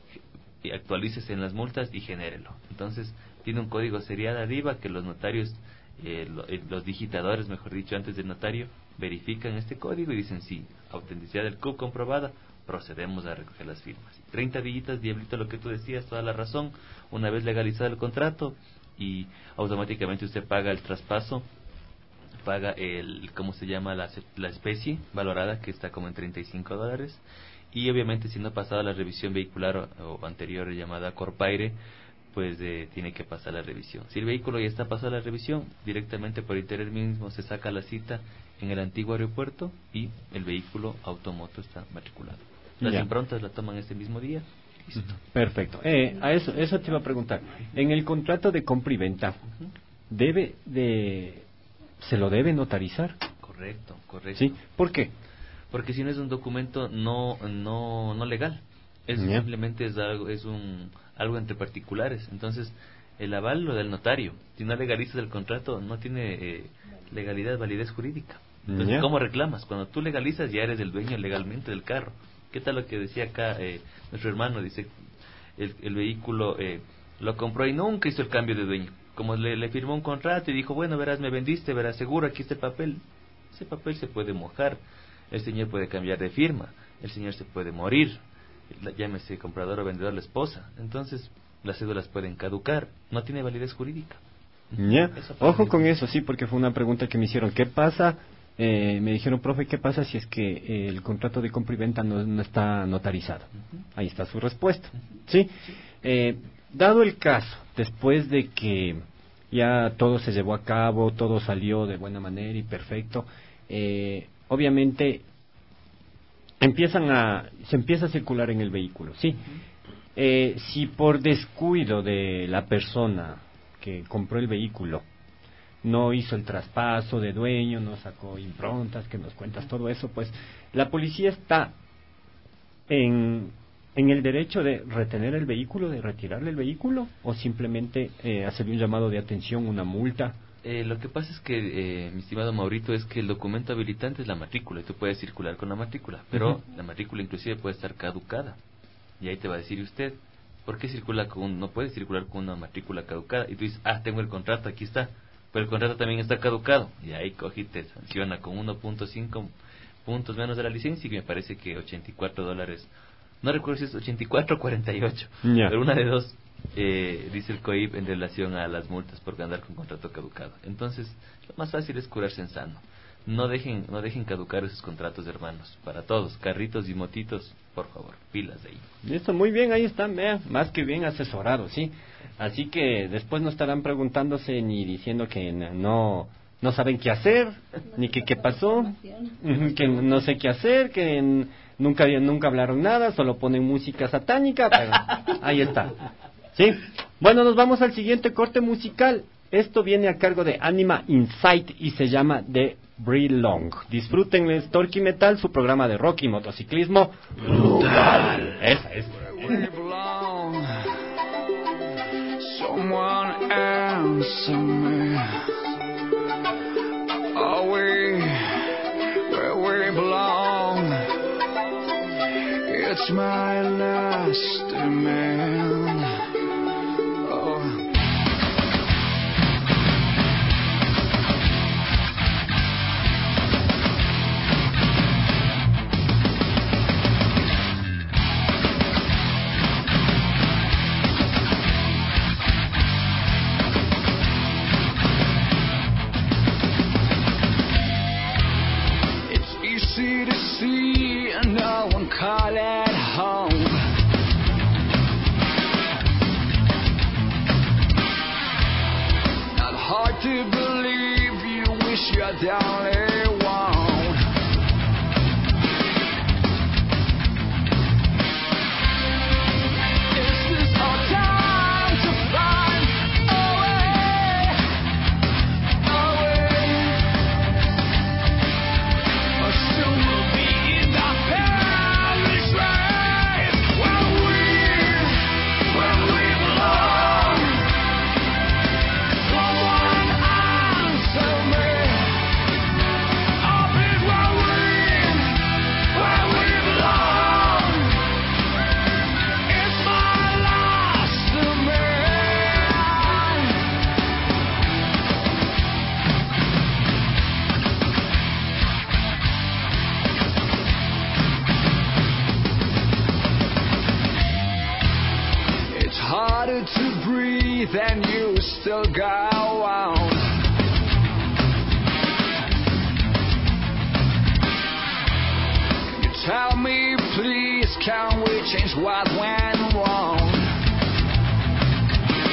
y actualícese en las multas y genérelo. Entonces, tiene un código serial arriba que los notarios, los digitadores, mejor dicho, antes del notario, verifican este código y dicen sí, autenticidad del CUP comprobada, procedemos a recoger las firmas. 30 días, diablito, lo que tú decías, toda la razón, una vez legalizado el contrato y automáticamente usted paga el traspaso, paga ¿cómo se llama? La especie valorada, que está como en $35, y obviamente si no ha pasado la revisión vehicular o anterior llamada Corpaire, pues tiene que pasar la revisión. Si el vehículo ya está pasado la revisión, directamente por internet mismo se saca la cita en el antiguo aeropuerto y el vehículo automoto está matriculado. Las improntas la toman ese mismo día. Listo. Perfecto. A eso te iba a preguntar. En el contrato de compra y venta, ¿se lo debe notarizar? Correcto. ¿Sí? ¿Por qué? Porque si no es un documento no legal. Simplemente es algo entre particulares. Entonces, el aval lo del notario. Si no legalizas el contrato, no tiene legalidad, validez jurídica. Entonces, ¿cómo reclamas? Cuando tú legalizas, ya eres el dueño legalmente del carro. ¿Qué tal lo que decía acá nuestro hermano? Dice, el vehículo lo compró y nunca hizo el cambio de dueño. Como le firmó un contrato y dijo, bueno, verás, me vendiste, verás, seguro, aquí está el papel. Ese papel se puede mojar. El señor puede cambiar de firma. El señor se puede morir. Llámese comprador o vendedor, la esposa. Entonces, las cédulas pueden caducar. No tiene validez jurídica. Ojo con eso, sí, porque fue una pregunta que me hicieron. ¿Qué pasa? Me dijeron, profe, ¿qué pasa si es que el contrato de compra y venta no está notarizado? Ahí está su respuesta. ¿Sí? Dado el caso, después de que ya todo se llevó a cabo, todo salió de buena manera y perfecto, obviamente se empieza a circular en el vehículo, ¿sí? Si por descuido de la persona que compró el vehículo no hizo el traspaso de dueño, no sacó improntas, que nos cuentas todo eso, pues la policía está en el derecho de retener el vehículo, de retirarle el vehículo, o simplemente hacerle un llamado de atención, una multa. Lo que pasa es que, mi estimado Maurito, es que el documento habilitante es la matrícula y tú puedes circular con la matrícula, pero la matrícula inclusive puede estar caducada y ahí te va a decir usted, ¿por qué no puede circular con una matrícula caducada? Y tú dices, tengo el contrato, aquí está, pero el contrato también está caducado, y ahí coge y te sanciona con 1.5 puntos menos de la licencia, y me parece que $84, no recuerdo si es 84 o 48, pero una de dos, dice el COIP en relación a las multas por andar con contrato caducado. Entonces, lo más fácil es curarse en sano. No dejen caducar esos contratos, hermanos, para todos, carritos y motitos, por favor, pilas de ahí. Listo, muy bien, ahí están, vean, más que bien asesorados, ¿sí? Así que después no estarán preguntándose ni diciendo que no saben qué hacer, ni que qué pasó, que no sé qué hacer, que nunca hablaron nada, solo ponen música satánica, pero ahí está, ¿sí? Bueno, nos vamos al siguiente corte musical. Esto viene a cargo de Anima Insight y se llama The Long. Disfruten Torque y Metal, su programa de rock y motociclismo brutal. Esa es. Someone answer me. Are we where we belong? It's my last demand. Oh. Call it home. Not hard to believe you wish you're the only one. Is this our time to find a way? Or soon we'll be in the past. Harder to breathe and you still go on. Can you tell me please, can we change what went wrong?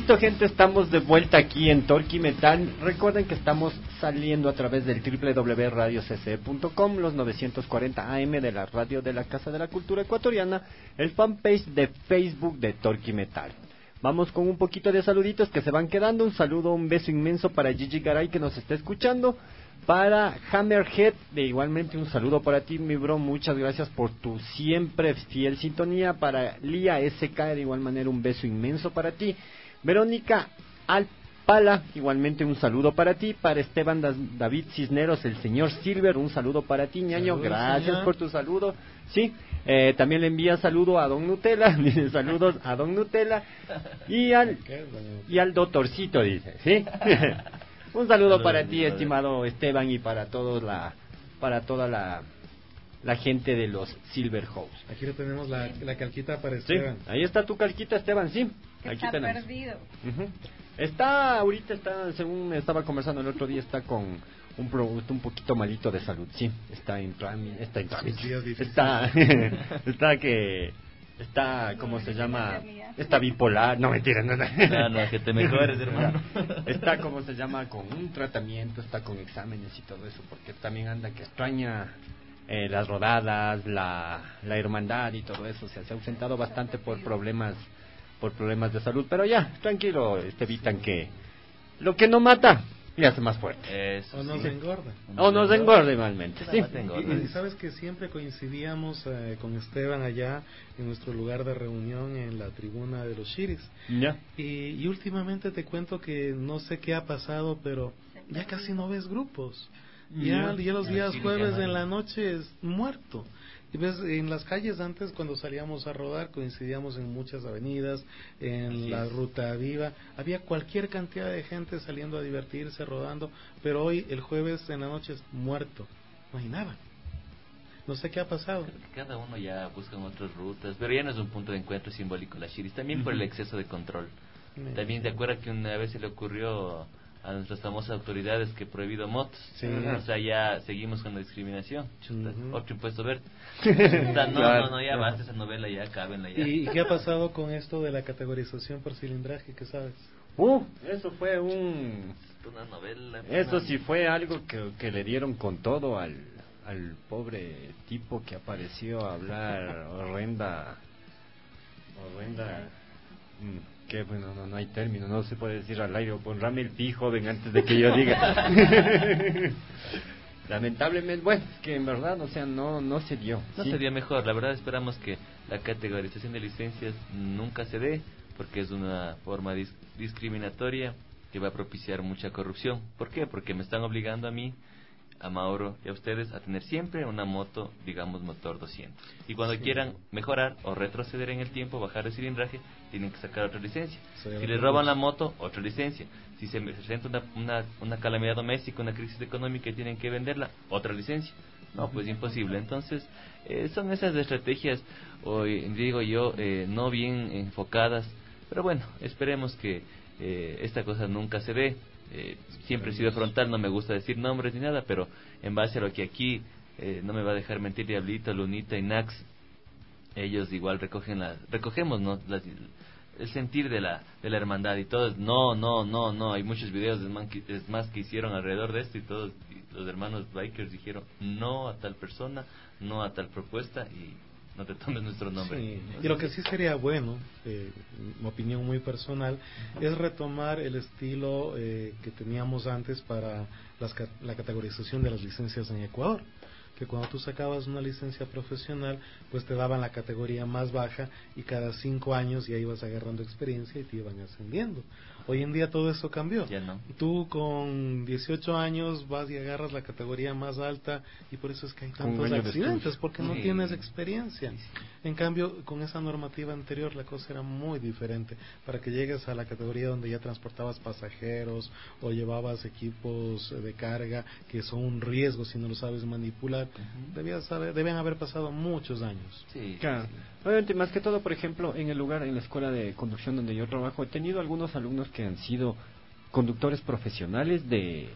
Listo, gente, estamos de vuelta aquí en Torque y Metal. Recuerden que estamos saliendo a través del www.radiocce.com, los 940 AM de la radio de la Casa de la Cultura Ecuatoriana, el fanpage de Facebook de Torque y Metal. Vamos con un poquito de saluditos que se van quedando. Un saludo, un beso inmenso para Gigi Garay, que nos está escuchando. Para Hammerhead, igualmente un saludo para ti, mi bro. Muchas gracias por tu siempre fiel sintonía. Para Lía SK, de igual manera un beso inmenso para ti. Verónica Alpala, igualmente un saludo para ti. Para Esteban David Cisneros, el señor Silver, un saludo para ti, ñaño. Saludos, gracias, señor, por tu saludo. Sí, también le envía saludo a Don Nutella, dice saludos a Don Nutella y al doctorcito, dice, ¿sí? Un saludo para ti, estimado Esteban, y para toda la gente de los Silver House. Aquí le tenemos la calquita para Esteban. Sí, ahí está tu calquita, Esteban, sí. Que Aquí está tenemos. perdido. Ahorita está, según estaba conversando el otro día, está con un poquito malito de salud, sí. Está en trámite, está, ¿cómo se llama? Está bipolar, no mentira, no, que te mejores, hermano. Está, ¿cómo se llama? Con un tratamiento, está con exámenes y todo eso, porque también anda que extraña las rodadas, la hermandad y todo eso. O sea, se ha ausentado bastante por problemas de salud, pero ya, tranquilo, evitan que lo que no mata y hace más fuerte. Eso, o nos engorda. O nos engorda igualmente, sí. Y sabes que siempre coincidíamos con Esteban allá en nuestro lugar de reunión en la tribuna de los Shiris. Ya. Y últimamente te cuento que no sé qué ha pasado, pero ya casi no ves grupos. Ya los días jueves en la noche es muerto. Y ves, en las calles antes, cuando salíamos a rodar, coincidíamos en muchas avenidas, en la Ruta Viva, había cualquier cantidad de gente saliendo a divertirse, rodando, pero hoy, el jueves en la noche, es muerto, no hay nada. No sé qué ha pasado. Cada uno ya busca otras rutas, pero ya no es un punto de encuentro simbólico la Shiris, también por el exceso de control. También te acuerdas que una vez se le ocurrió a nuestras famosas autoridades que prohibido motos. Sí. O sea, ya seguimos con la discriminación. Otro impuesto verde. No, ya basta esa novela, ya cábenla ya. ¿Y qué ha pasado con esto de la categorización por cilindraje? ¿Qué sabes? Eso fue una novela. Eso sí fue algo que le dieron con todo al pobre tipo que apareció a hablar horrenda. Que bueno, no hay término, no se puede decir al aire. Ponrame el pi, joven, antes de que yo diga. Lamentablemente, bueno, es que en verdad, o sea, no se dio. No se dio mejor. La verdad, esperamos que la categorización de licencias nunca se dé, porque es una forma discriminatoria que va a propiciar mucha corrupción. ¿Por qué? Porque me están obligando a mí, a Mauro y a ustedes a tener siempre una moto, digamos, motor 200. Y cuando quieran mejorar o retroceder en el tiempo, bajar de cilindraje, tienen que sacar otra licencia. Si les roban la moto, otra licencia. Si se presenta una calamidad doméstica, una crisis económica y tienen que venderla, otra licencia. No, pues imposible. Entonces, son esas estrategias, digo yo, no bien enfocadas. Pero bueno, esperemos que esta cosa nunca se dé. Siempre he sido frontal, no me gusta decir nombres ni nada, pero en base a lo que aquí no me va a dejar mentir Diablito, Lunita y Nax, ellos igual recogemos, ¿no? El sentir de la hermandad y todo. No, hay muchos videos es más que hicieron alrededor de esto, y todos los hermanos bikers dijeron no a tal persona, no a tal propuesta, y no te tomes nuestro nombre. Sí. Y lo que sí sería bueno, mi opinión muy personal, es retomar el estilo que teníamos antes para la categorización de las licencias en Ecuador. Que cuando tú sacabas una licencia profesional, pues te daban la categoría más baja, y cada 5 años ya ibas agarrando experiencia y te iban ascendiendo. Hoy en día todo eso cambió. Ya no. Tú con 18 años vas y agarras la categoría más alta, y por eso es que hay tantos accidentes, porque no tienes experiencia. En cambio, con esa normativa anterior la cosa era muy diferente. Para que llegues a la categoría donde ya transportabas pasajeros o llevabas equipos de carga, que son un riesgo si no lo sabes manipular, deben haber pasado muchos años. Sí, claro. Obviamente, más que todo, por ejemplo, en la escuela de conducción donde yo trabajo, he tenido algunos alumnos que han sido conductores profesionales de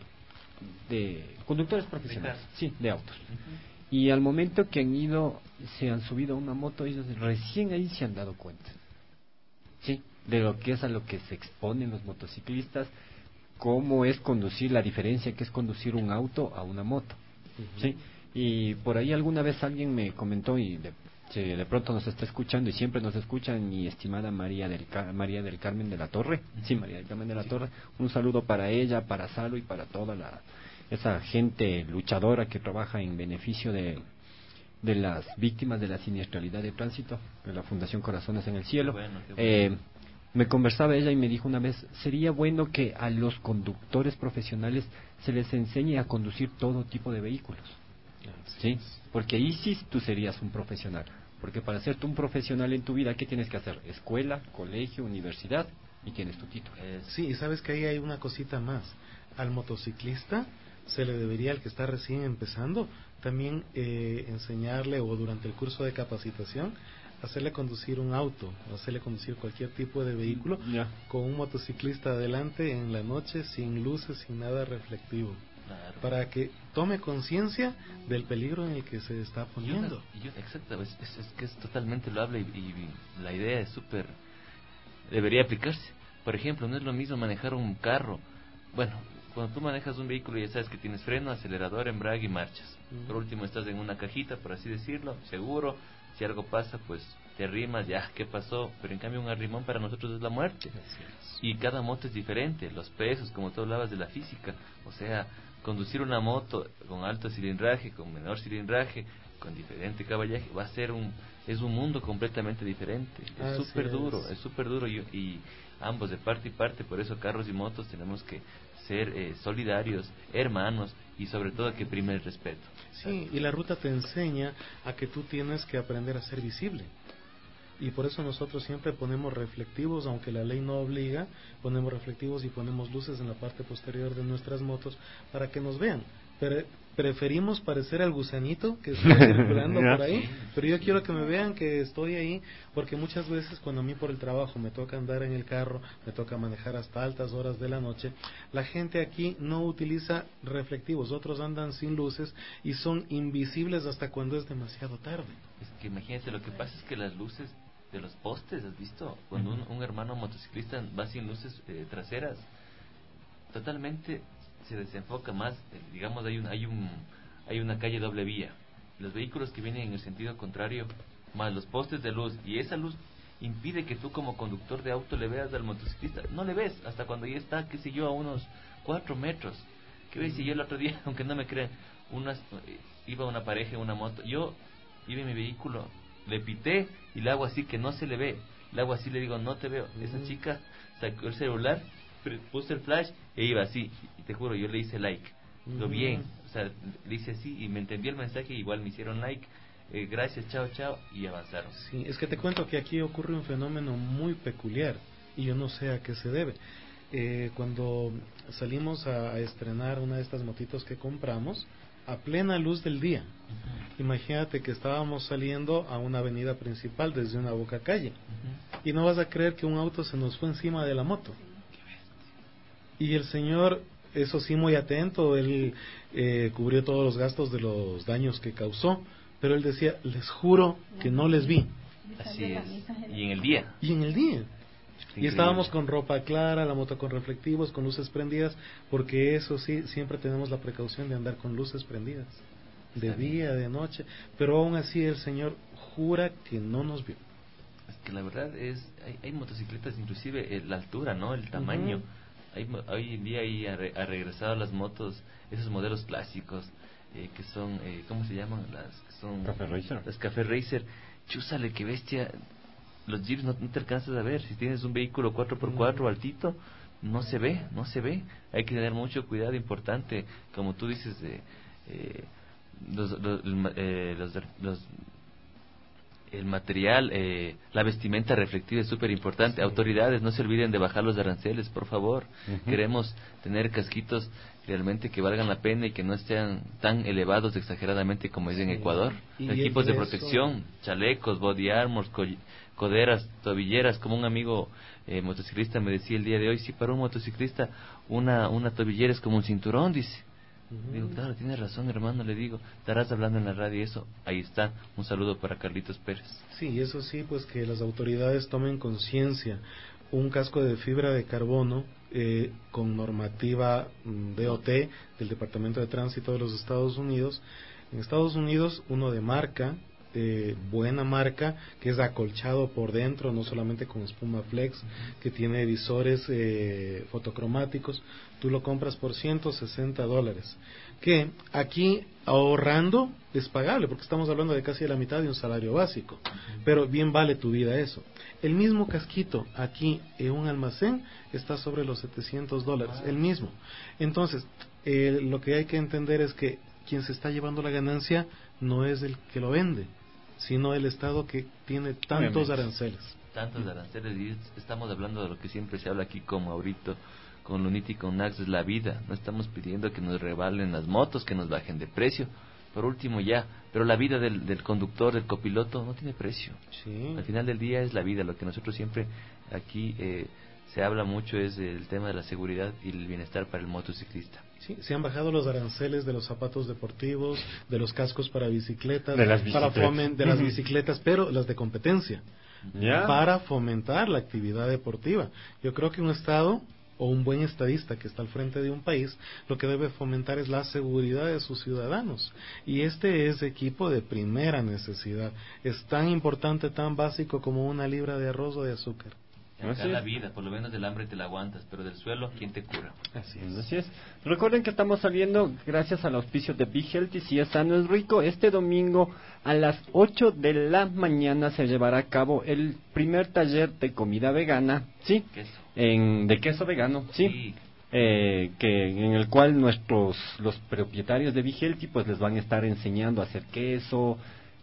conductores profesionales, de autos. Y al momento que se han subido a una moto, ellos recién ahí se han dado cuenta. Sí, de lo que es a lo que se exponen los motociclistas, cómo es conducir, la diferencia que es conducir un auto a una moto. ¿Sí? Y por ahí alguna vez alguien me comentó, y de pronto nos está escuchando y siempre nos escucha, mi estimada María del Carmen de la Torre. Sí, María del Carmen de la Torre. Un saludo para ella, para Salo y para toda esa gente luchadora que trabaja en beneficio de las víctimas de la siniestralidad de tránsito, de la Fundación Corazones en el Cielo. Qué bueno. Me conversaba ella y me dijo una vez, sería bueno que a los conductores profesionales se les enseñe a conducir todo tipo de vehículos. ¿Sí? Porque ahí sí tú serías un profesional. Porque para ser tú un profesional en tu vida, ¿qué tienes que hacer? Escuela, colegio, universidad, y tienes tu título. Sí, y sabes que ahí hay una cosita más. Al motociclista se le debería, al que está recién empezando, también enseñarle, o durante el curso de capacitación, hacerle conducir un auto, hacerle conducir cualquier tipo de vehículo con un motociclista adelante en la noche, sin luces, sin nada reflectivo. Claro. Para que tome conciencia del peligro en el que se está poniendo. Exacto, es que es totalmente loable y la idea es súper... debería aplicarse. Por ejemplo, no es lo mismo manejar un carro. Bueno, cuando tú manejas un vehículo ya sabes que tienes freno, acelerador, embrague y marchas. Por último estás en una cajita, por así decirlo, seguro. Si algo pasa, pues te arrimas, ya, ¿qué pasó? Pero en cambio un arrimón para nosotros es la muerte. Y cada moto es diferente, los pesos, como tú hablabas de la física. O sea, conducir una moto con alto cilindraje, con menor cilindraje, con diferente caballaje, es un mundo completamente diferente. Es súper duro, y ambos de parte y parte. Por eso carros y motos tenemos que ser solidarios, hermanos, y sobre todo que prime el respeto. Sí, y la ruta te enseña a que tú tienes que aprender a ser visible. Y por eso nosotros siempre ponemos reflectivos, aunque la ley no obliga, ponemos reflectivos y ponemos luces en la parte posterior de nuestras motos para que nos vean. Preferimos parecer al gusanito que está circulando por ahí, pero yo quiero que me vean que estoy ahí, porque muchas veces cuando a mí por el trabajo me toca andar en el carro, me toca manejar hasta altas horas de la noche, la gente aquí no utiliza reflectivos, otros andan sin luces y son invisibles hasta cuando es demasiado tarde. Es que imagínate, lo que pasa es que las luces de los postes, ¿has visto? Cuando un hermano motociclista va sin luces traseras, totalmente se desenfoca más. Digamos, hay una calle doble vía, los vehículos que vienen en el sentido contrario, más los postes de luz, y esa luz impide que tú como conductor de auto le veas al motociclista. No le ves hasta cuando ya está, qué sé yo, a unos 4 metros. ¿Qué ves? Si yo el otro día, aunque no me crean, iba una pareja en una moto, yo iba en mi vehículo, le pité y le hago así que no se le ve, le hago así, le digo no te veo. Esa chica sacó el celular, puse el flash e iba así, y te juro, yo le hice like, lo bien, o sea, le hice así y me entendió el mensaje, igual me hicieron like, gracias, chao, y avanzaron. Sí, es que te cuento que aquí ocurre un fenómeno muy peculiar y yo no sé a qué se debe. Cuando salimos a estrenar una de estas motitos que compramos, a plena luz del día, imagínate que estábamos saliendo a una avenida principal desde una boca calle, y no vas a creer que un auto se nos fue encima de la moto. Y el señor, eso sí, muy atento, él cubrió todos los gastos de los daños que causó, pero él decía, les juro que no les vi. Así es. Y en el día. Y estábamos con ropa clara, la moto con reflectivos, con luces prendidas, porque eso sí, siempre tenemos la precaución de andar con luces prendidas, de día, de noche, pero aún así el señor jura que no nos vio. Es que la verdad hay motocicletas, inclusive la altura, ¿no? El tamaño. Hoy en día ha regresado las motos, esos modelos clásicos, que son, ¿cómo se llaman? Las Café Racer. Chúsale, qué bestia. Los jeeps no te alcanzas a ver. Si tienes un vehículo 4x4 altito, no se ve. Hay que tener mucho cuidado, importante, como tú dices, el material, la vestimenta reflectiva es súper importante. Autoridades, no se olviden de bajar los aranceles, por favor. Queremos tener casquitos realmente que valgan la pena y que no estén tan elevados exageradamente como es en Ecuador. Equipos de protección, chalecos, body armors, coderas, tobilleras. Como un amigo motociclista me decía el día de hoy, si para un motociclista una tobillera es como un cinturón, dice. Digo, claro, tienes razón, hermano, le digo, estarás hablando en la radio, eso, ahí está. Un saludo para Carlitos Pérez. Sí, eso sí, pues que las autoridades tomen conciencia, un casco de fibra de carbono con normativa DOT del Departamento de Tránsito de los Estados Unidos. En Estados Unidos, uno de marca, buena marca, que es acolchado por dentro, no solamente con espuma flex, que tiene visores fotocromáticos. Tú lo compras por $160, que aquí ahorrando es pagable, porque estamos hablando de casi la mitad de un salario básico, pero bien vale tu vida eso. El mismo casquito aquí en un almacén está sobre los $700, el mismo. Entonces, lo que hay que entender es que quien se está llevando la ganancia no es el que lo vende, sino el Estado que tiene tantos aranceles. Tantos aranceles, y estamos hablando de lo que siempre se habla aquí con Maurito, con Lunita y con Nax, es la vida. No estamos pidiendo que nos revalen las motos, que nos bajen de precio, por último ya, pero la vida del conductor, del copiloto, no tiene precio. Sí. Al final del día es la vida. Lo que nosotros siempre aquí se habla mucho es el tema de la seguridad y el bienestar para el motociclista. Sí, se han bajado los aranceles de los zapatos deportivos, de los cascos para bicicletas, de las bicicletas, de las bicicletas, pero las de competencia, para fomentar la actividad deportiva. Yo creo que un Estado o un buen estadista que está al frente de un país, lo que debe fomentar es la seguridad de sus ciudadanos. Y este es equipo de primera necesidad. Es tan importante, tan básico como una libra de arroz o de azúcar. Acá la vida, por lo menos del hambre te la aguantas, pero del suelo, ¿quién te cura? Así es. Recuerden que estamos saliendo gracias al auspicio de Be Healthy, si es sano es rico. Este domingo a las 8 de la mañana se llevará a cabo el primer taller de comida vegana, ¿sí? Queso. De queso vegano, ¿sí? Que en el cual los propietarios de Be Healthy pues les van a estar enseñando a hacer queso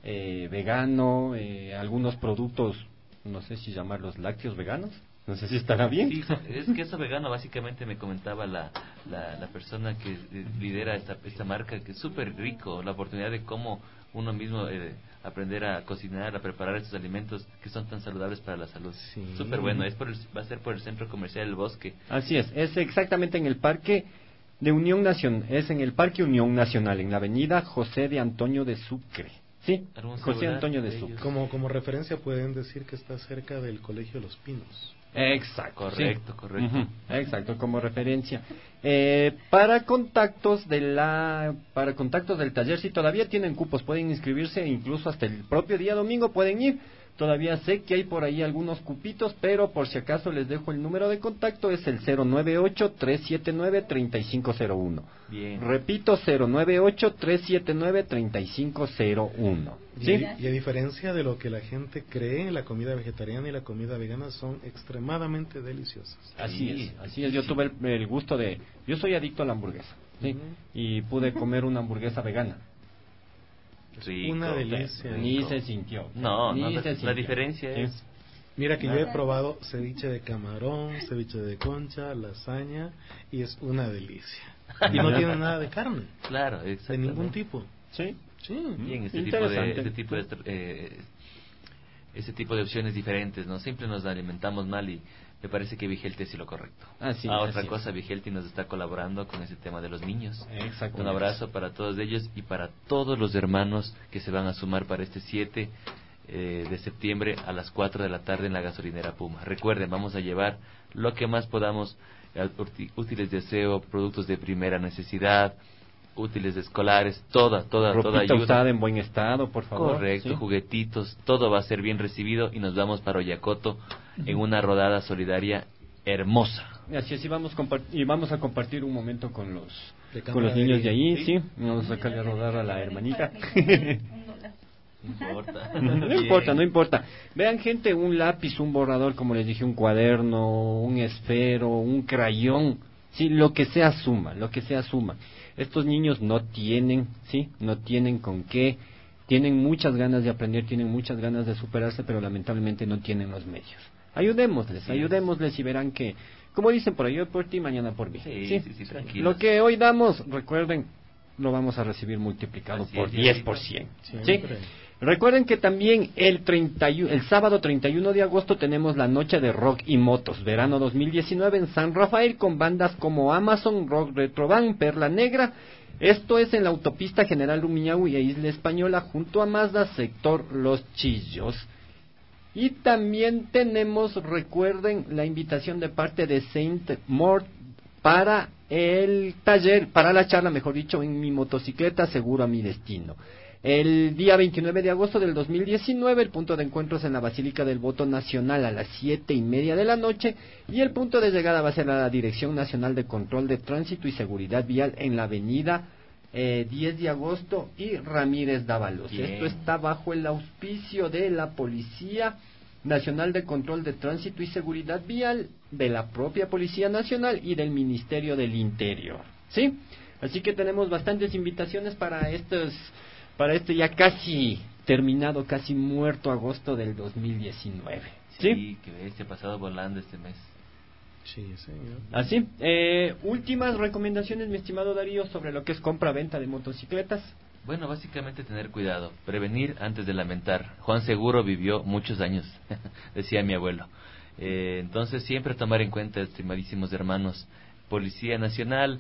vegano, algunos productos, no sé si llamarlos lácteos veganos, no sé si estará bien. Sí, es queso vegano, básicamente me comentaba la persona que lidera esta marca, que es súper rico, la oportunidad de cómo uno mismo aprender a cocinar, a preparar estos alimentos que son tan saludables para la salud. Sí. Súper bueno, va a ser por el Centro Comercial El Bosque. Así es exactamente en el Parque de Unión Nacional, es en el Parque Unión Nacional, en la avenida José de Antonio de Sucre. Sí, José Antonio de Sucre. Como referencia pueden decir que está cerca del Colegio Los Pinos. Exacto, correcto. Uh-huh. Exacto, como referencia. Para contactos del taller, si todavía tienen cupos, pueden inscribirse, incluso hasta el propio día domingo pueden ir. Todavía sé que hay por ahí algunos cupitos, pero por si acaso les dejo el número de contacto, es el 098-379-3501. Bien. Repito, 098-379-3501. ¿Sí? Y a diferencia de lo que la gente cree, la comida vegetariana y la comida vegana son extremadamente deliciosas. Así es. Yo tuve el gusto yo soy adicto a la hamburguesa, ¿sí? Y pude comer una hamburguesa vegana. Rico, una delicia. Ni se sintió. La diferencia es... Mira que yo he probado ceviche de camarón, ceviche de concha, lasaña, y es una delicia. Y no tiene nada de carne. Claro, exacto. De ningún tipo. Sí. Bien, ese tipo de opciones diferentes, ¿no? Siempre nos alimentamos mal y me parece que Be Healthy es lo correcto. Otra cosa, Be Healthy nos está colaborando con ese tema de los niños. Exacto. Un abrazo para todos ellos y para todos los hermanos que se van a sumar para este 7 de septiembre a las 4 de la tarde en la gasolinera Puma. Recuerden, vamos a llevar lo que más podamos, útiles de aseo, productos de primera necesidad, útiles escolares, toda ayuda usada en buen estado, por favor. Correcto, ¿sí? Juguetitos, todo va a ser bien recibido y nos vamos para Oyacoto en una rodada solidaria hermosa. Así es, y vamos a compartir un momento con los niños de ahí, ¿sí? Vamos a sacarle a rodar a la hermanita. No importa. Vean, gente, un lápiz, un borrador, como les dije, un cuaderno, un esfero, un crayón, sí, lo que sea suma. Estos niños no tienen con qué, tienen muchas ganas de aprender, tienen muchas ganas de superarse, pero lamentablemente no tienen los medios. Ayudémosles y verán que, como dicen por ahí, hoy por ti, mañana por mí. Sí, tranquilos. Lo que hoy damos, recuerden, lo vamos a recibir multiplicado por 10%. ¿Sí? Recuerden que también el sábado 31 de agosto tenemos la noche de rock y motos, verano 2019 en San Rafael, con bandas como Amazon, Rock Retrovan, Perla Negra. Esto es en la autopista General Rumiñahui e Isla Española, junto a Mazda, sector Los Chillos. Y también tenemos, recuerden, la invitación de parte de Saint Mort para el taller, para la charla, mejor dicho, en mi motocicleta, seguro a mi destino. El día 29 de agosto del 2019, el punto de encuentro es en la Basílica del Voto Nacional a las 7:30 de la noche, y el punto de llegada va a ser a la Dirección Nacional de Control de Tránsito y Seguridad Vial en la avenida 10 de agosto y Ramírez Dávalos. Bien. Esto está bajo el auspicio de la Policía Nacional de Control de Tránsito y Seguridad Vial, de la propia Policía Nacional y del Ministerio del Interior, ¿sí? Así que tenemos bastantes invitaciones para este ya casi terminado, casi muerto agosto del 2019. Sí, que se ha pasado volando este mes. Sí, señor. Así, últimas recomendaciones, mi estimado Darío, sobre lo que es compra-venta de motocicletas. Bueno, básicamente tener cuidado, prevenir antes de lamentar. Juan Seguro vivió muchos años, decía mi abuelo. Entonces siempre tomar en cuenta, estimadísimos hermanos, Policía Nacional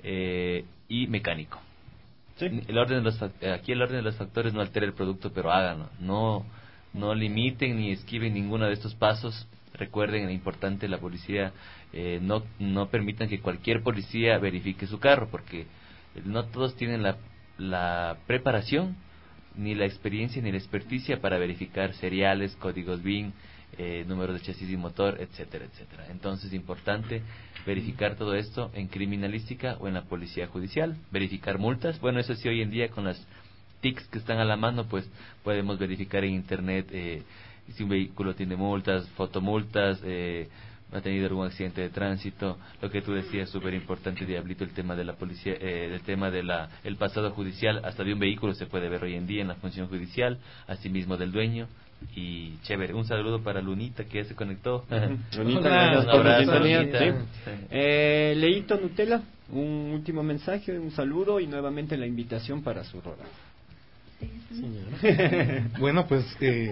y mecánico. Sí. Aquí el orden de los factores no altera el producto, pero háganlo. No limiten ni esquiven ninguno de estos pasos. Recuerden, es importante, la policía, no permitan que cualquier policía verifique su carro, porque no todos tienen la preparación, ni la experiencia, ni la experticia para verificar seriales, códigos BIN, números de chasis y motor, etcétera, etcétera. Entonces es importante verificar todo esto en criminalística o en la policía judicial, verificar multas. Bueno, eso sí, hoy en día con las TICs que están a la mano, pues podemos verificar en internet si un vehículo tiene multas, fotomultas, ha tenido algún accidente de tránsito. Lo que tú decías, súper importante, Diablito, el tema de la policía, el tema de el pasado judicial, hasta de un vehículo se puede ver hoy en día en la función judicial, asimismo del dueño. Y chévere, un saludo para Lunita, que ya se conectó. Lunita, gracias por la abrazo, sintonía, Lunita. sí. Leito Nutella, un último mensaje, un saludo y nuevamente la invitación para su roda. Señor. Bueno, pues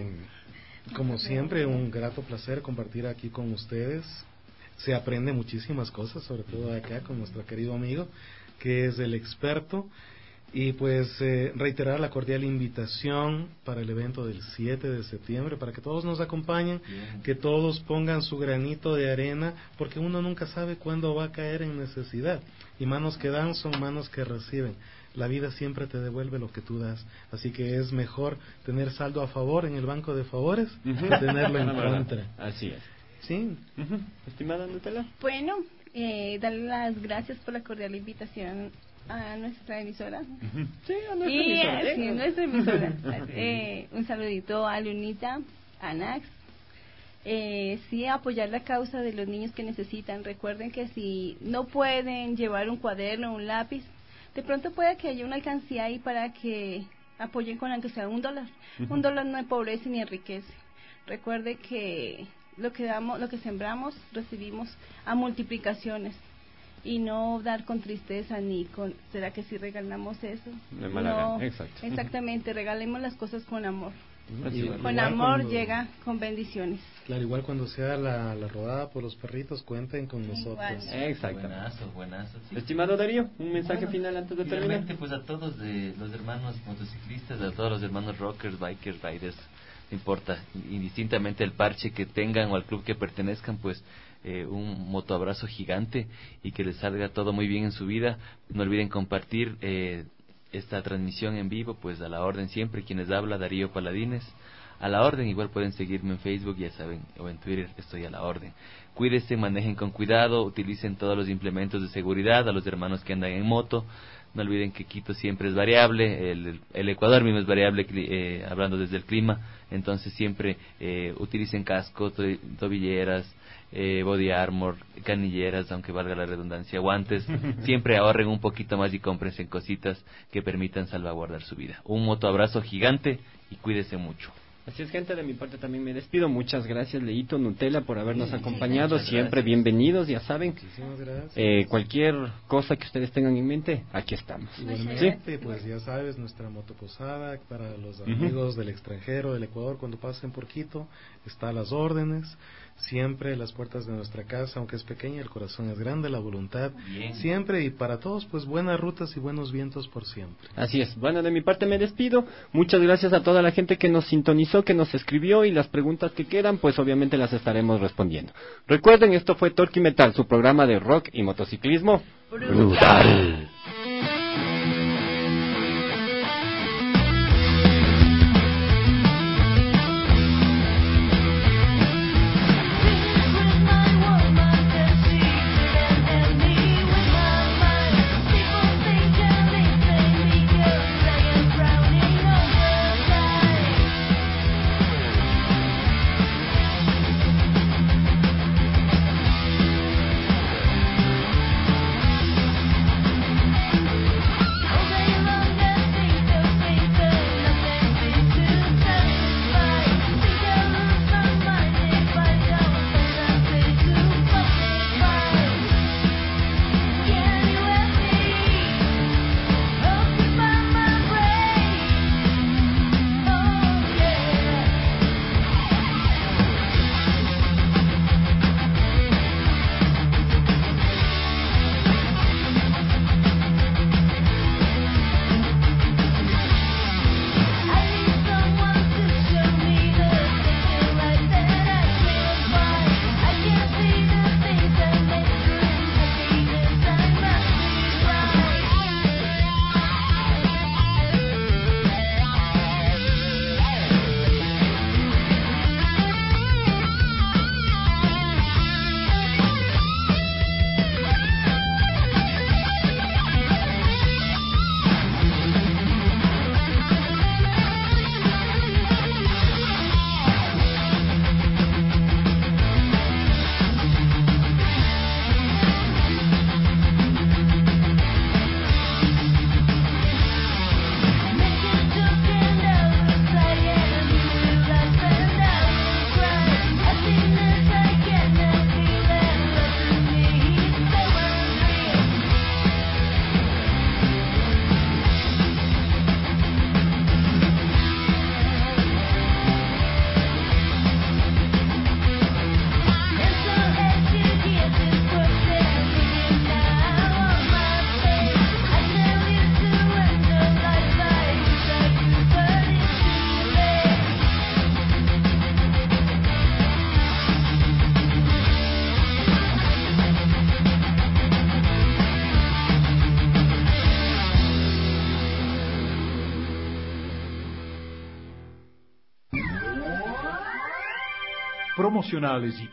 como siempre, un grato placer compartir aquí con ustedes. Se aprende muchísimas cosas, sobre todo acá con nuestro querido amigo, que es el experto. Y pues reiterar la cordial invitación para el evento del 7 de septiembre, para que todos nos acompañen, que todos pongan su granito de arena, porque uno nunca sabe cuándo va a caer en necesidad. Y manos que dan son manos que reciben. La vida siempre te devuelve lo que tú das. Así que es mejor tener saldo a favor en el banco de favores que tenerlo en contra. Así es. Sí. Estimada Nutella. Bueno, darle las gracias por la cordial invitación a nuestra emisora. Sí, a nuestra Y emisora. sí, nuestra emisora. Un saludito a Lunita, a Nax. Sí, apoyar la causa de los niños que necesitan. Recuerden que si no pueden llevar un cuaderno o un lápiz, de pronto puede que haya una alcancía ahí para que apoyen con aunque sea $1. $1 no empobrece ni enriquece. Recuerde que lo que damos, lo que sembramos, recibimos a multiplicaciones. Y no dar con tristeza ni con, ¿será que si regalamos eso? De mala gana, exacto. Exactamente, regalemos las cosas con amor. Así es. Con amor llega con bendiciones. Claro, igual cuando sea la rodada por los perritos, cuenten con nosotros. Exacto. Buenazo, sí. Estimado Darío, un mensaje final antes de terminar. Finalmente, pues a todos los hermanos motociclistas, a todos los hermanos rockers, bikers, riders, no importa, indistintamente el parche que tengan o al club que pertenezcan, pues un motoabrazo gigante y que les salga todo muy bien en su vida. No olviden compartir esta transmisión en vivo, pues a la orden siempre. Quienes habla, Darío Paladines, a la orden. Igual pueden seguirme en Facebook, ya saben, o en Twitter, estoy a la orden. Cuídense, manejen con cuidado, utilicen todos los implementos de seguridad. A los hermanos que andan en moto, no olviden que Quito siempre es variable, el Ecuador mismo es variable, hablando desde el clima. Entonces siempre utilicen casco, tobilleras, body armor, canilleras, aunque valga la redundancia, guantes. Siempre ahorren un poquito más y cómprense cositas que permitan salvaguardar su vida. Un motoabrazo gigante y cuídense mucho. Así es, gente, de mi parte también me despido. Muchas gracias, Leito Nutella, por habernos acompañado. Siempre bienvenidos, ya saben. Muchísimas gracias. Cualquier cosa que ustedes tengan en mente, aquí estamos. Igualmente, pues ya sabes, nuestra motoposada para los amigos del extranjero, del Ecuador, cuando pasen por Quito, está a las órdenes. Siempre las puertas de nuestra casa, aunque es pequeña, el corazón es grande, la voluntad siempre, y para todos pues buenas rutas y buenos vientos por siempre. Así es. Bueno, de mi parte me despido. Muchas gracias a toda la gente que nos sintonizó hizo, que nos escribió, y las preguntas que quedan, pues obviamente las estaremos respondiendo. Recuerden, esto fue Torque y Metal, su programa de rock y motociclismo brutal. Promocionales y